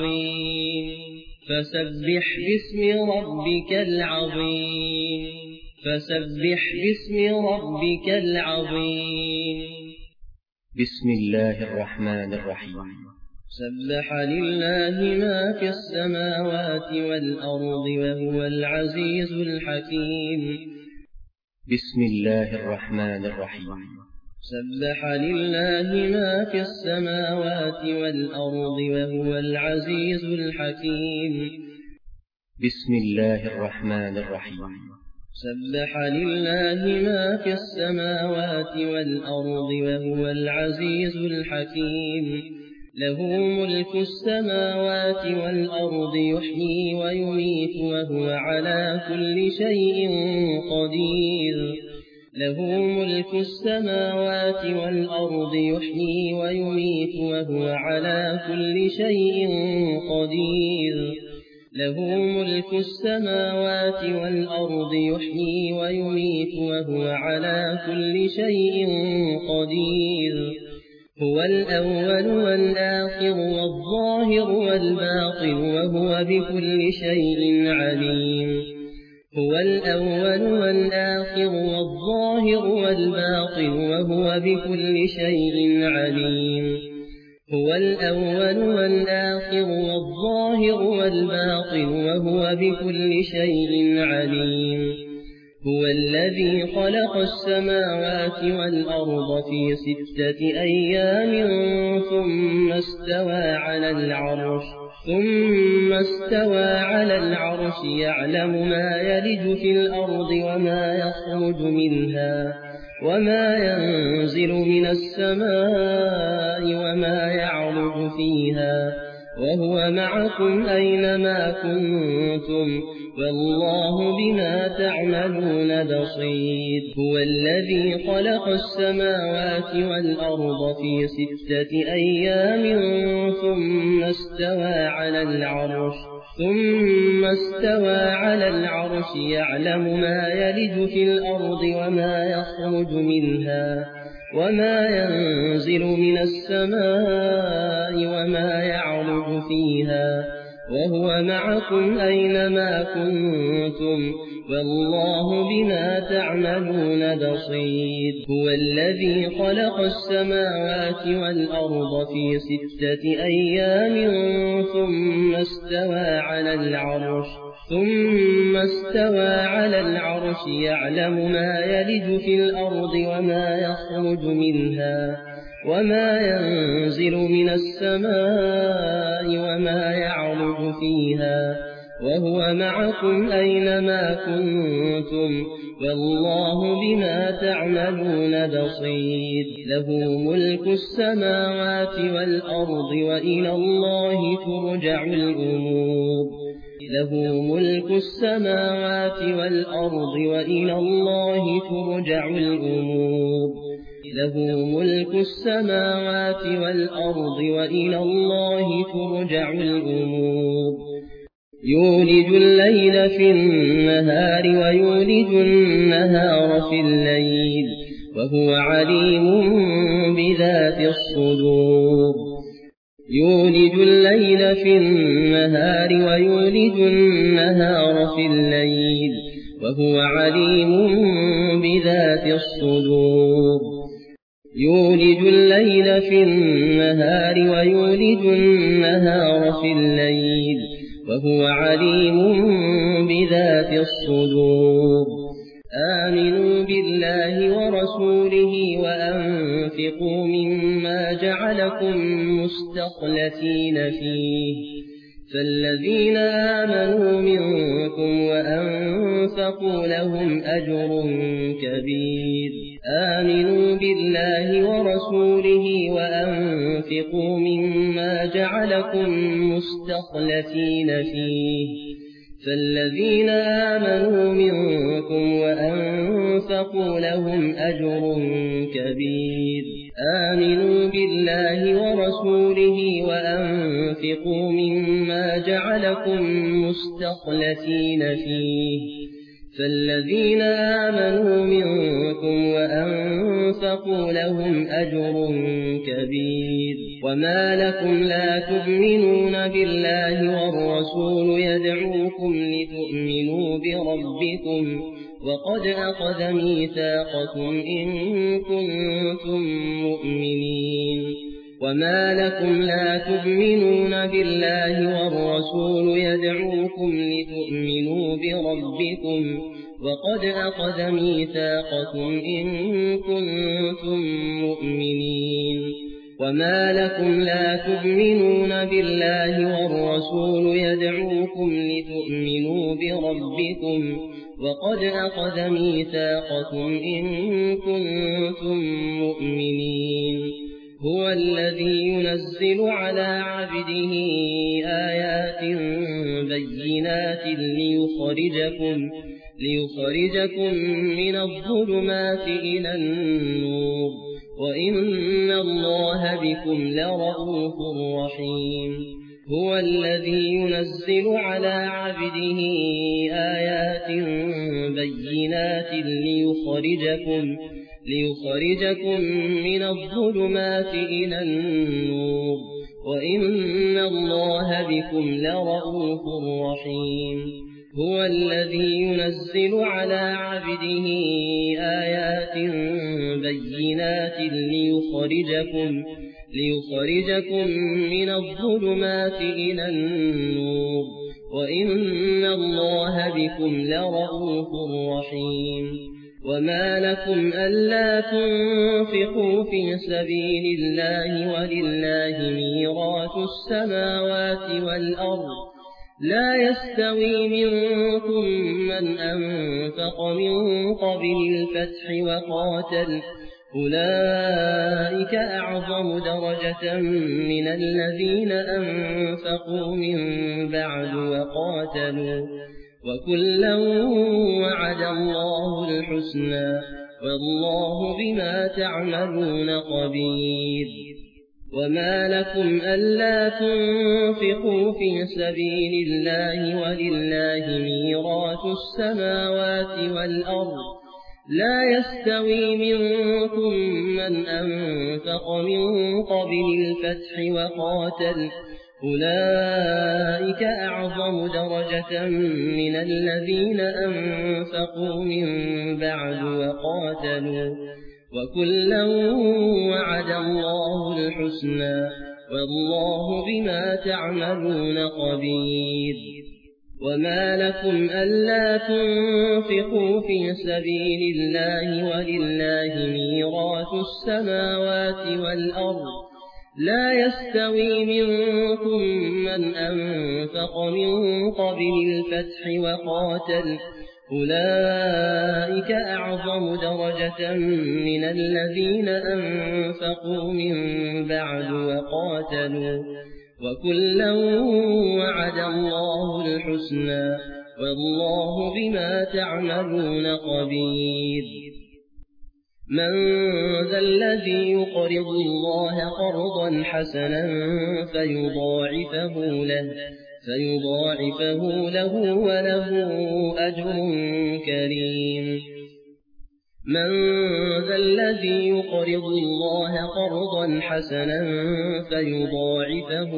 A: العظيم فسبح باسم ربك العظيم فسبح باسم ربك العظيم.
B: بسم الله الرحمن الرحيم.
A: سبح لله ما في السماوات والأرض وهو العزيز الحكيم.
B: بسم الله الرحمن الرحيم.
A: سبح لله ما في السماوات والأرض وهو العزيز الحكيم.
B: بسم الله الرحمن الرحيم.
A: سبح لله ما في السماوات والأرض وهو العزيز الحكيم. له ملك السماوات والأرض يحيي ويميت وهو على كل شيء قدير. له ملك السماوات والأرض يحيي ويميت وهو على كل شيء قدير. له ملك السماوات والأرض يحيي ويميت وهو على كل شيء قدير. هو الأول والآخر والظاهر والباطن وهو بكل شيء عليم. هو الأول والآخر والظاهر والباطن وهو بكل شيء عليم. هو الأول والآخر والظاهر والباطن وهو بكل شيء عليم. هو الذي خلق السماوات والأرض في 6 أيام ثم استوى على العرش يعلم ما يلج في الأرض وما يخرج منها وما ينزل من السماء وما يعرج فيها وهو معكم أينما كنتم والله بما تعملون بصير. هو الذي خلق السماوات والأرض في 6 أيام ثم استوى على العرش يعلم ما يلج في الأرض وما يخرج منها وما ينزل من السماء وما يعرج فيها وهو معكم أينما كنتم والله بما تعملون بصير. هو الذي خلق السماوات والأرض في 6 أيام ثم استوى على العرش يعلم ما يلج في الأرض وما يخرج منها وما ينزل من السماء وما يعرج فيها وهو معكم أينما كنتم والله بما تعملون بصير. له ملك السماوات والأرض وإلى الله ترجع الأمور. له ملك السماوات والأرض وإلى الله ترجع الأمور. له ملك السماوات والأرض وإلى الله ترجع الأمور. يولج الليل في النهار ويولج النهار في الليل وهو عليم بذات الصدور. يولج الليل في النهار ويولج النهار في الليل وهو عليم بذات الصدور. يولج الليل في النهار ويولج النهار في الليل وهو عليم بذات الصدور. آمنوا بالله ورسوله وأنفقوا مما جعلكم مستخلفين فيه فالذين آمنوا منكم وأنفقوا لهم أجر كبير. آمنوا بالله ورسوله وأنفقوا مما جعلكم مستخلفين فيه فالذين آمنوا منكم وأنفقوا لهم أجر كبير. آمنوا بالله ورسوله وأنفقوا مما جعلكم مستخلفين فيه فالذين آمنوا منكم وأنفقوا لهم أجر كبير. وما لكم لا تؤمنون بالله والرسول يدعوكم لتؤمنوا بربكم وقد أخذ ميثاقكم إن كنتم مؤمنين وما لكم لا تؤمنون بالله والرسول يدعوكم لتؤمنوا بربكم وقد أخذ ميثاقكم إن كنتم مؤمنين وما لكم لا تؤمنون بالله والرسول يدعوكم لتؤمنوا بربكم وقد أخذ ميثاقكم إن كنتم مؤمنين هو الذي ينزل على عبده آيات بينات ليخرجكم من الظلمات إلى النور وإن الله بكم لرءوف رحيم هو الذي ينزل على عبده آيات بينات ليخرجكم من الظلمات إلى النور وإن الله بكم لرءوف رحيم هو الذي ينزل على عبده آيات بينات ليخرجكم من الظلمات إلى النور وإن الله بكم لرءوف رحيم وما لكم ألا تنفقوا في سبيل الله ولله ميراث السماوات والأرض لا يستوي منكم من أنفق من قبل الفتح وقاتل أولئك أعظم درجة من الذين أنفقوا من بعد وقاتلوا وكلا وعد الله الحسنى والله بما تعملون خبير وما لكم ألا تنفقوا في سبيل الله ولله ميراث السماوات والأرض لا يستوي منكم من أنفق من قبل الفتح وقاتل أولئك أعظم درجة من الذين أنفقوا من بعد وقاتلوا وكلا وعد الله الحسنى والله بما تعملون خبير وما لكم ألا تنفقوا في سبيل الله ولله ميراث السماوات والأرض لا يستوي منكم من أنفق من قبل الفتح وقاتل أولئك أعظم درجة من الذين أنفقوا من بعد وقاتلوا وكلا وعد الله الحسنى والله بما تعملون خبير من ذا الذي يقرض الله قرضا حسنا فيضاعفه له وله أجر كريم من ذا الذي يقرض الله قرضا حسنا فيضاعفه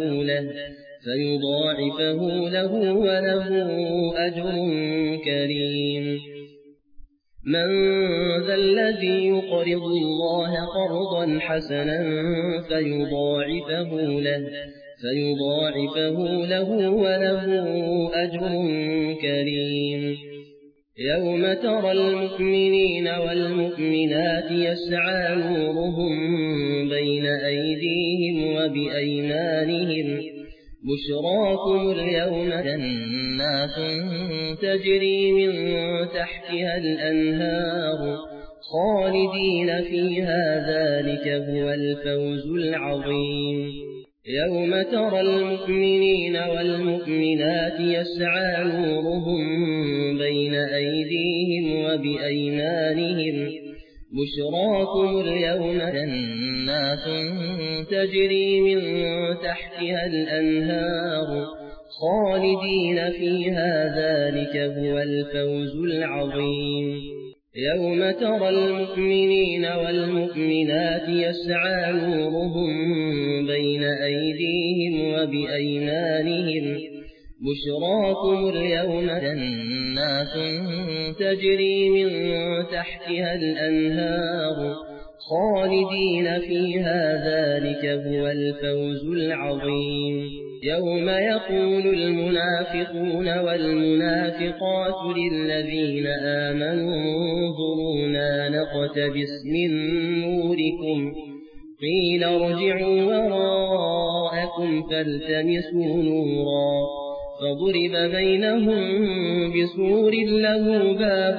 A: له وله أجر كريم من ذا الذي يقرض الله قرضا حسنا فيضاعفه له وله أجر كريم يوم ترى المؤمنين والمؤمنات يسعى نورهم بين أيديهم وبأيمانهم بشراكم اليوم جنات تجري من تحتها الأنهار خالدين فيها ذلك هو الفوز العظيم يوم ترى المؤمنين والمؤمنات يسعى نورهم بين أيديهم وبأيمانهم بشراكم اليوم جنات تجري من تحتها الأنهار خالدين فيها ذلك هو الفوز العظيم يوم ترى المؤمنين والمؤمنات يسعى نورهم بين أيديهم وبأيمانهم بشراكم اليوم جنات تجري من تحتها الأنهار خالدين فيها ذلك هو الفوز العظيم يوم يقول المنافقون والمنافقات للذين آمنوا انظرونا نقتبس من نوركم قيل ارجعوا وراءكم فالتمسوا نورا فضرب بينهم بسور له باب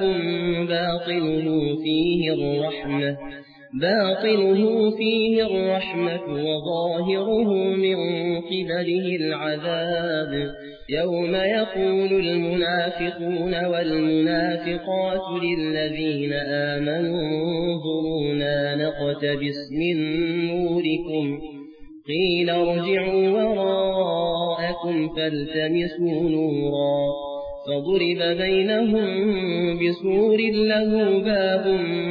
A: باطنه فيه الرحمة وظاهره من قبله العذاب يوم يقول المنافقون والمنافقات للذين آمنوا انظرونا نقتبس من نوركم قيل ارجعوا وراءكم فالتمسوا نورا فضرب بينهم بسور له باب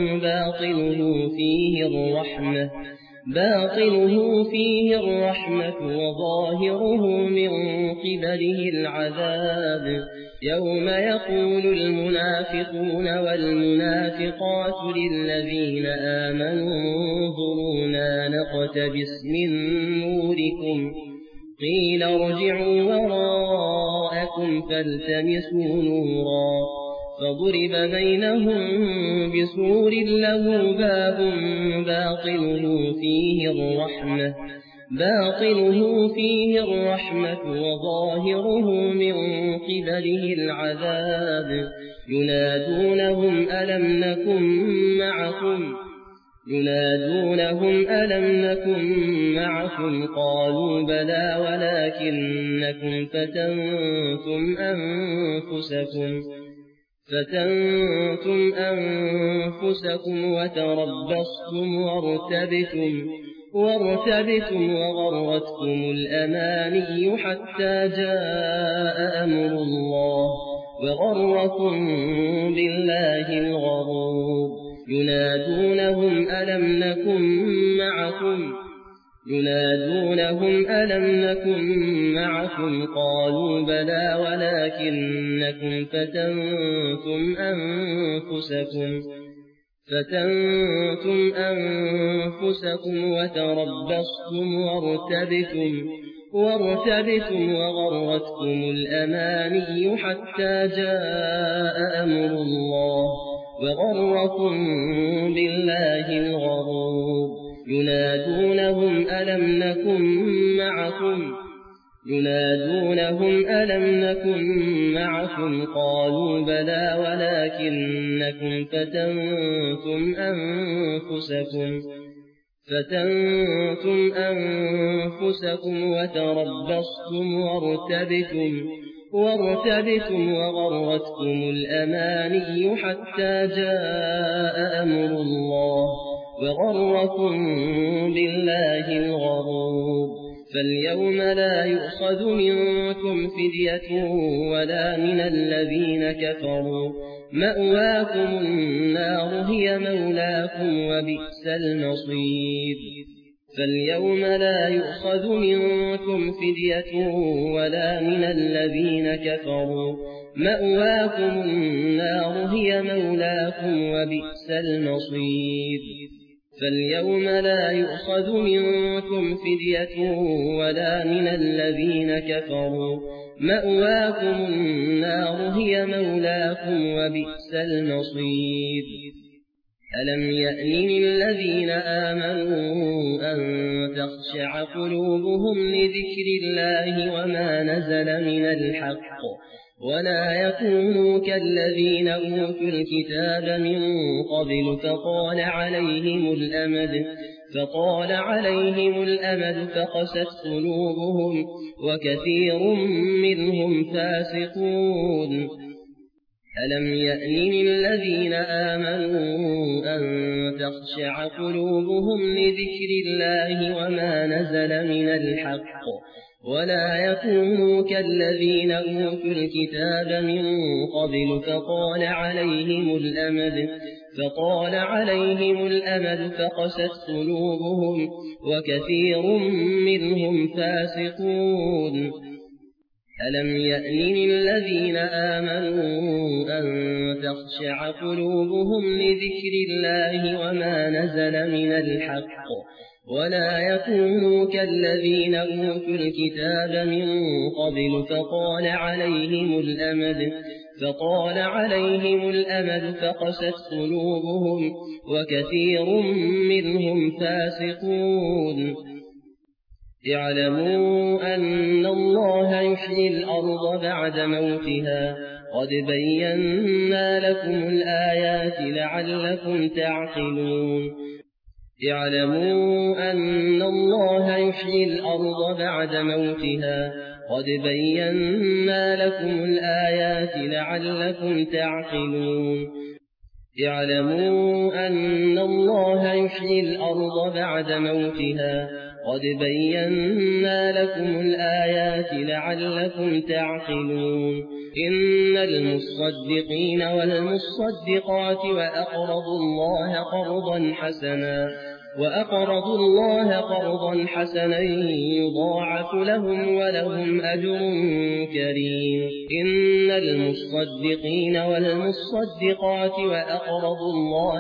A: باطنه فيه الرحمة وظاهره من قبله العذاب يوم يقول المنافقون والمنافقات للذين آمنوا انظرونا نقتبس من نوركم قيل ارجعوا وراءكم فالتمسوا نورا فضرب بينهم بسور له باب باطنه فيه الرحمة وظاهره من قبله العذاب ينادونهم ألم نكن معكم قالوا بلى ولكنكم فتنتم أنفسكم وتربصتم وارتبتم وغرتكم الأماني حتى جاء أمر الله وغركم بالله الغرور ينادونهم ألم نكن معكم قالوا بلى ولكنكم فتنتم أنفسكم وتربصتم وارتبتم وغرتكم الأماني حتى جاء أمر الله وغركم بالله الغرور ينادونهم ألم نكن معكم قالوا بلى ولكنكم فتنتم أنفسكم وتربصتم وارتبتم وغرتكم الأماني حتى جاء أمر الله وغركم بالله الغرور فاليوم لا يؤخذ منكم فدية ولا من الذين كفروا مأواكم النار هي مولاكم وبئس المصير فاليوم لا يؤخذ منكم فدية ولا من الذين كفروا مأواكم النار هي مولاكم وبئس المصير فاليوم لا يؤخذ منكم فدية ولا من الذين كفروا مأواكم النار هي مولاكم وبئس المصير ألم يأن للذين آمنوا أن تخشع قلوبهم لذكر الله وما نزل من الحق ولا يكونوا كالذين أوتوا الكتاب من قبل فطال عليهم الأمد فقست قلوبهم وكثير منهم فاسقون ألم يأن للذين آمنوا أن تخشع قلوبهم لذكر الله وما نزل من الحق ولا يكونوا كالذين أوتوا الكتاب من قبل فطال عليهم الأمد فقست قلوبهم وكثير منهم فاسقون ألم يأن للذين آمنوا أن تخشع قلوبهم لذكر الله وما نزل من الحق ولا يكونوا كالذين أوتوا الكتاب من قبل فطال عليهم الأمد فقست قلوبهم وكثير منهم فاسقون اعلموا أن الله يحيي الأرض بعد موتها قد بينا لكم الآيات لعلكم تعقلون اعلموا أن الله يحيي الأرض بعد موتها قد بينا لكم الآيات لعلكم تعقلون اعلموا أن الله يحيي الأرض بعد موتها قد بينا لكم الآيات لعلكم تعقلون إن المصدقين والمصدقات وأقرضوا الله قرضا حسنا يضاعف لهم ولهم أجر كريم إن المصدقين والمصدقات وأقرضوا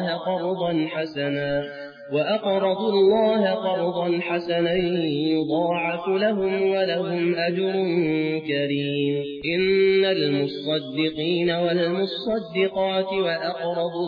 A: الله قرضا حسنا يضاعف لهم ولهم أجر كريم إن المصدقين والمصدقات وأقرضوا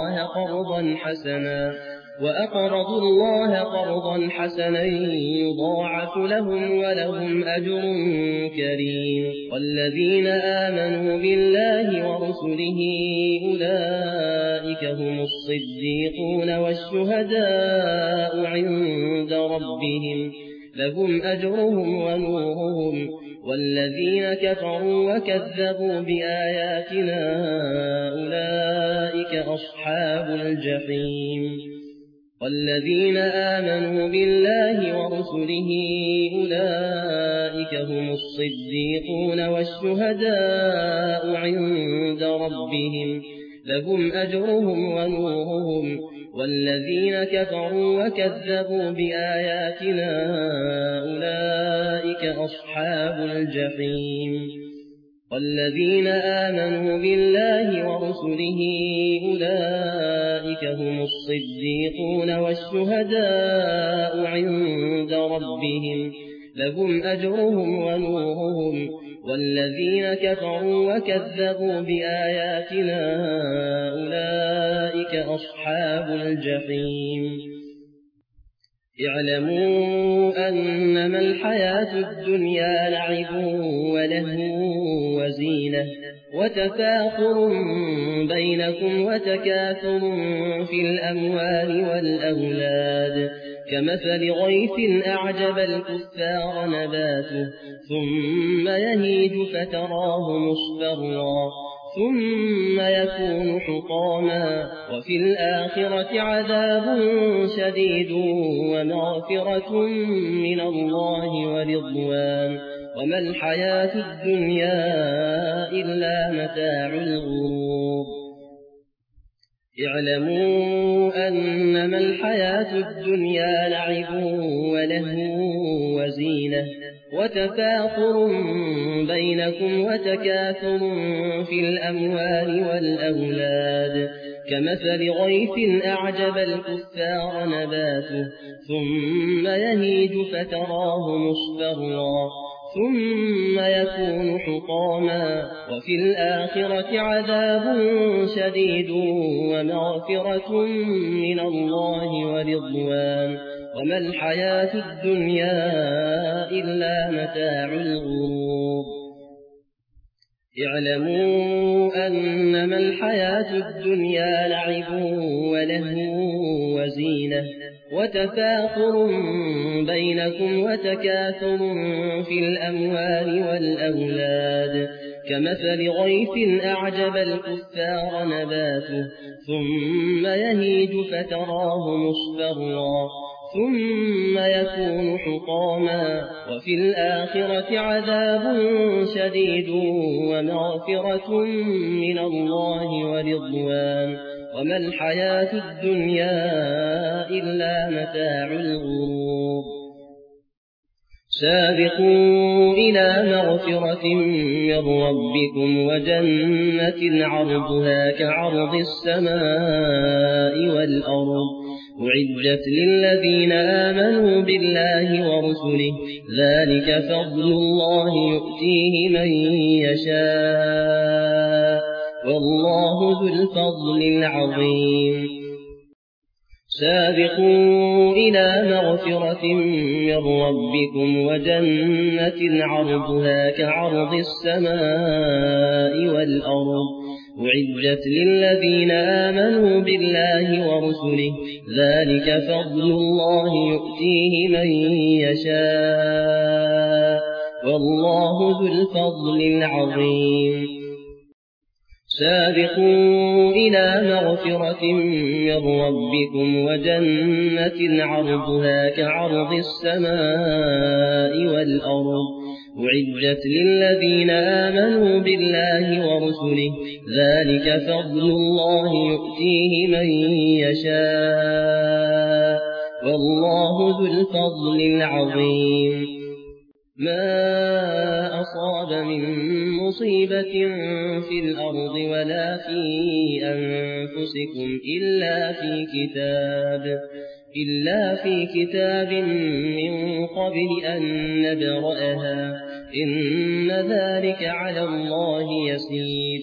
A: الله قرضا حسنا يضاعف لهم ولهم أجر كريم والذين آمنوا بالله ورسله أولئك هم الصديقون والشهداء عند ربهم لهم أجرهم ونورهم والذين كفروا وكذبوا بآياتنا أولئك أصحاب الجحيم والذين آمنوا بالله ورسله أولئك هم الصديقون والشهداء عند ربهم لهم أجرهم ونورهم والذين كفروا وكذبوا بآياتنا أولئك أصحاب الجحيم والذين آمنوا بالله ورسله أولئك هم الصديقون والشهداء عند ربهم لهم أجرهم ونورهم والذين كفروا وكذبوا بآياتنا أولئك أصحاب الجحيم اعلموا أنما الحياة الدنيا لعب ولهو وزينة وتفاخر بينكم وتكاثر في الأموال والأولاد كمثل غيث أعجب الكفار نباته ثم يهيج فتراه مصفرا ثم يكون حطاما وفي الآخرة عذاب شديد ومغفرة من الله ورضوان وما الحياة الدنيا إلا متاع الغرور اعلموا أنما الحياة الدنيا لعب ولهو وزينة وتفاخر بينكم وتكاثر في الأموال والأولاد كمثل غيث أعجب الكفار نباته ثم يهيج فتراه مصفرا ثم يكون حطاما وفي الآخرة عذاب شديد ومغفرة من الله ورضوان وما الحياة الدنيا إلا متاع الغرور اعلموا أنما الحياة الدنيا لعب ولهو وزينة وتفاخر بينكم وتكاثر في الأموال والأولاد كمثل غيث أعجب الكفار نباته ثم يهيج فتراه مصفرا ثم يكون حطاما وفي الآخرة عذاب شديد ومغفرة من الله ورضوان وما الحياة الدنيا إلا متاع الغرور سابقوا إلى مغفرة من ربكم وجنة عرضها كعرض السماء والأرض أعدت للذين آمنوا بالله ورسله ذلك فضل الله يؤتيه من يشاء والله ذو الفضل العظيم سابقوا إلى مغفرة من ربكم وجنة عرضها كعرض السماء والأرض أعدت للذين آمنوا بالله ورسله ذلك فضل الله يؤتيه من يشاء والله ذو الفضل العظيم سابقوا إلى مغفرة من ربكم وجنة عرضها كعرض السماء والأرض أعدت للذين آمنوا بالله ورسله ذلك فضل الله يؤتيه من يشاء والله ذو الفضل العظيم ما أصاب من مصيبة في الأرض ولا في أنفسكم إلا في كتاب من قبل أن نبرأها إن ذلك على الله يسير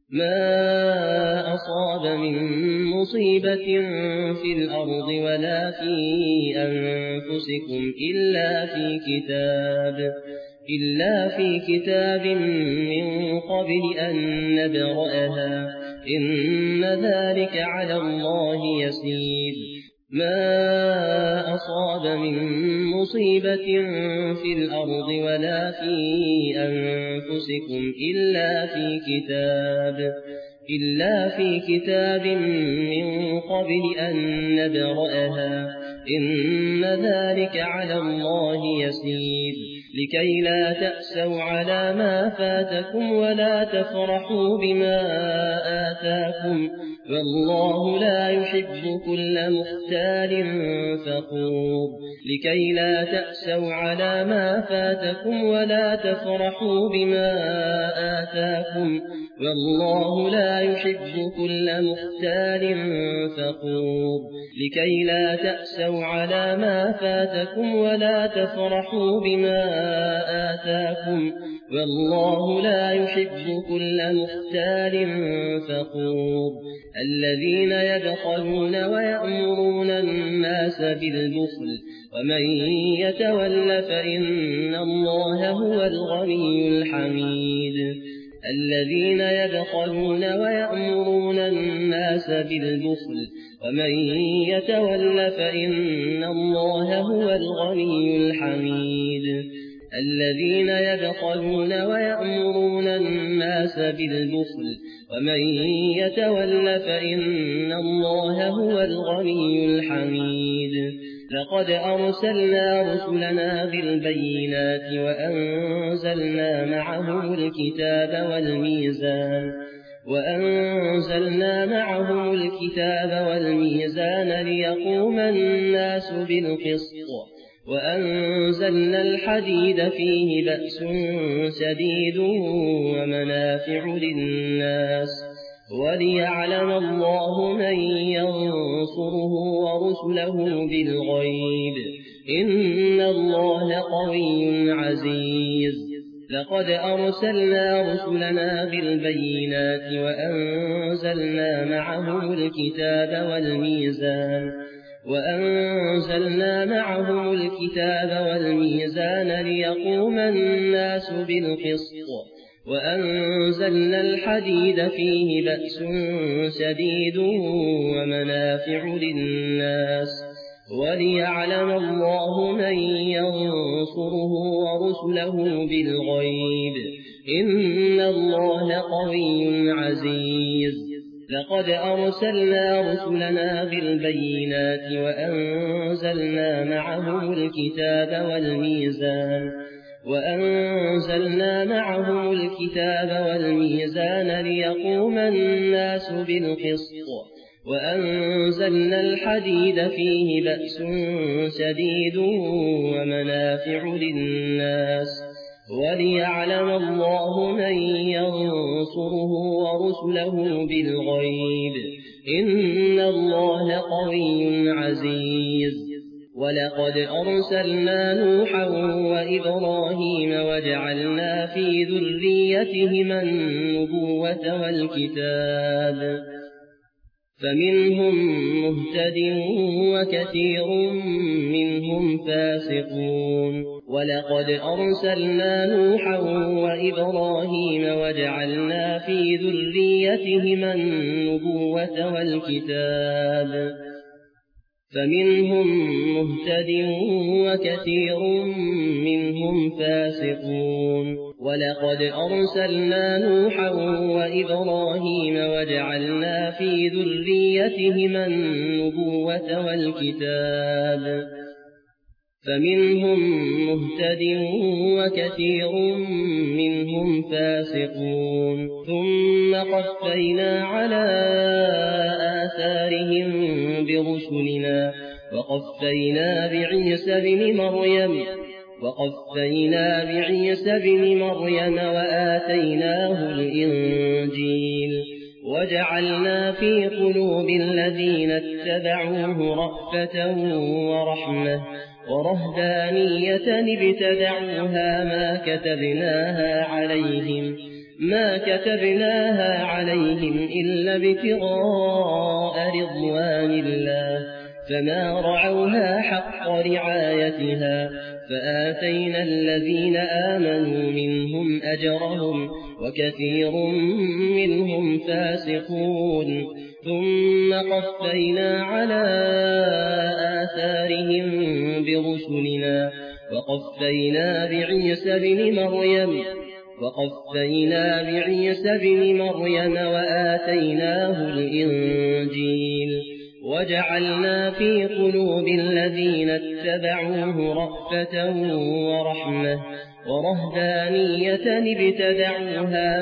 A: ما أصاب من مصيبة في الأرض ولا في أنفسكم إلا في كتاب من قبل أن نبرأها إن ذلك على الله يسير ما أصاب من مصيبة في الأرض ولا في أنفسكم إلا في كتاب من قبل أن نبرأها إن ذلك على الله يسير لكي لا تأسوا على ما فاتكم ولا تفرحوا بما آتاكم والله لا يحب كل مختال فخور لكي لا تأسوا على ما فاتكم ولا تفرحوا بما آتاكم والله لا يحب كل مختال فخور لكي لا تأسوا على ما فاتكم ولا تفرحوا بما آتاكم والله لا يحب كل مختال فخور الذين يبخلون ويأمرون الناس بالبخل ومن يتول فإن الله هو الغني الحميد الذين يبخلون ويأمرون الناس بالبخل ومن يتول فإن الله هو الغني الحميد الذين يبخلون ويأمرون الناس بالبخل ومن يتول فإن الله هو الغني الحميد لقد أرسلنا رسلنا بالبينات وأنزلنا معهم الكتاب والميزان ليقوم الناس بالقسط وأنزلنا الحديد فيه بأس شديد ومنافع للناس وليعلم الله من ينصره ورسله بالغيب إن الله قوي عزيز لقد أرسلنا رسلنا بالبينات وأنزلنا معهم الكتاب والميزان ليقوم الناس بالقسط وأنزلنا الحديد فيه بأس شديد ومنافع للناس وليعلم الله من ينصره ورسله بالغيب إن الله قوي عزيز لقد أرسلنا رسلنا بالبينات وأنزلنا معهم الكتاب والميزان ليقوم الناس بالقسط وأنزلنا الحديد فيه بأس شديد ومنافع للناس وليعلم الله من ينصره ورسله بالغيب إن الله قوي عزيز. ولقد أرسلنا نوحا وإبراهيم وجعلنا في ذريتهما النبوة والكتاب فمنهم مهتد وكثير منهم فاسقون. ولقد أرسلنا نوحا وإبراهيم وجعلنا في ذريتهما النبوة والكتاب فمنهم مهتد وكثير منهم فاسقون. ولقد أرسلنا نوحا وإبراهيم وجعلنا في ذريتهما النبوة والكتاب فمنهم مهتد وكثير منهم فاسقون. ثم قفينا على آثارهم برسلنا وقفينا بعيسى بن مريم وآتيناه الإنجيل وجعلنا في قلوب الذين اتبعوه رأفة ورحمة ورهبانية ابتدعوها ما كتبناها عليهم إلا ابتغاء رضوان الله فما رعوها حق رعايتها فآتينا الذين آمنوا منهم أجرهم وكثير منهم فاسقون. ثم قفينا على آثارهم برسلنا وقفينا بعيسى بن مريم وآتيناه الإنجيل وجعلنا في قلوب الذين اتبعوه رأفة ورحمة ورهبانية ابتدعوها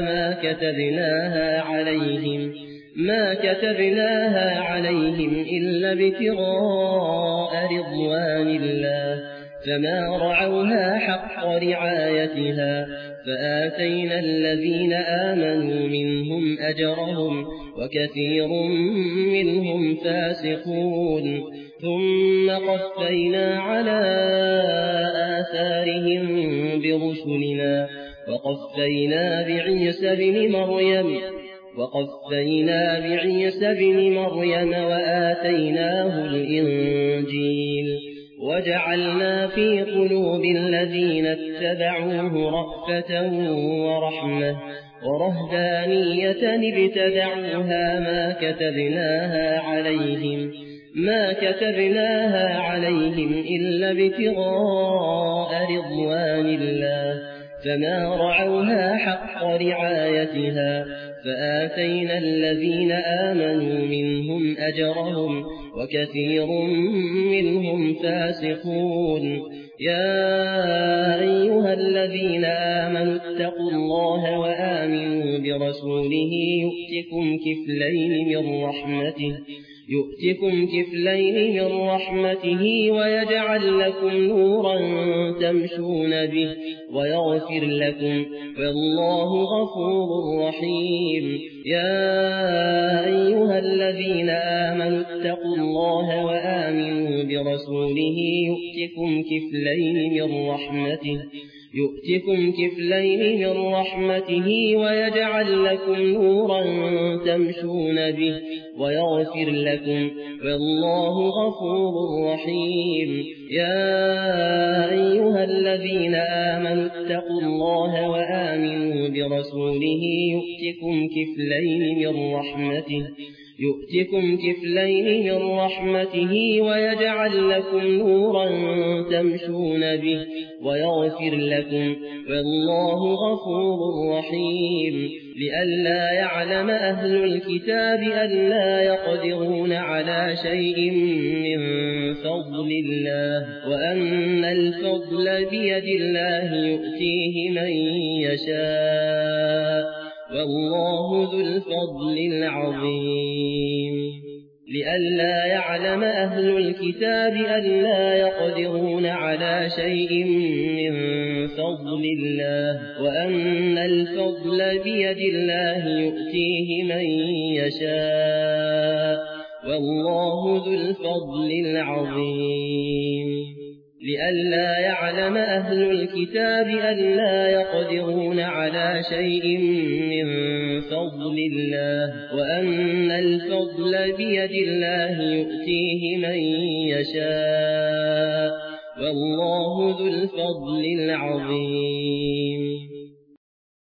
A: ما كتبناها عليهم إلا ابتغاء رضوان الله فما رعوها حق رعايتها فآتينا الذين آمنوا منهم أجرهم وكثير منهم فاسقون. ثم قفينا على آثارهم برسلنا وقفينا بعيسى بن مريم وآتيناه الإنجيل وجعلنا في قلوب الذين اتبعوه رأفة ورحمة ورهبانية ابتدعوها ما كتبناها عليهم إلا ابتغاء رضوان الله فما رعوها حق رعايتها فآتينا الذين آمنوا منهم أجرهم وكثير منهم فاسقون. يا أيها الذين آمنوا اتقوا الله وآمنوا برسوله يؤتكم كفلين من رحمته ويجعل لكم نورا تمشون به ويغفر لكم والله غفور رحيم. يا أيها الذين آمنوا اتقوا الله وآمنوا برسوله يؤتكم كفلين من رحمته ويجعل لكم نورا تمشون به ويغفر لكم والله غفور رحيم. يا أيها الذين آمنوا اتقوا الله وآمنوا برسوله يؤتكم كفلين من رحمته ويجعل لكم نورا تمشون به ويغفر لكم والله غفور رحيم. لئلا يعلم أهل الكتاب ألا يقدرون على شيء من فضل الله وأن الفضل بيد الله يؤتيه من يشاء والله ذو الفضل العظيم. لئلا يعلم أهل الكتاب ألا يقدرون على شيء من فضل الله وأن الفضل بيد الله يؤتيه من يشاء والله ذو الفضل العظيم لئلا يعلم أهل الكتاب ألا يقدرون على شيء من فضل الله وأن الفضل بيد الله يؤتيه من يشاء والله ذو الفضل العظيم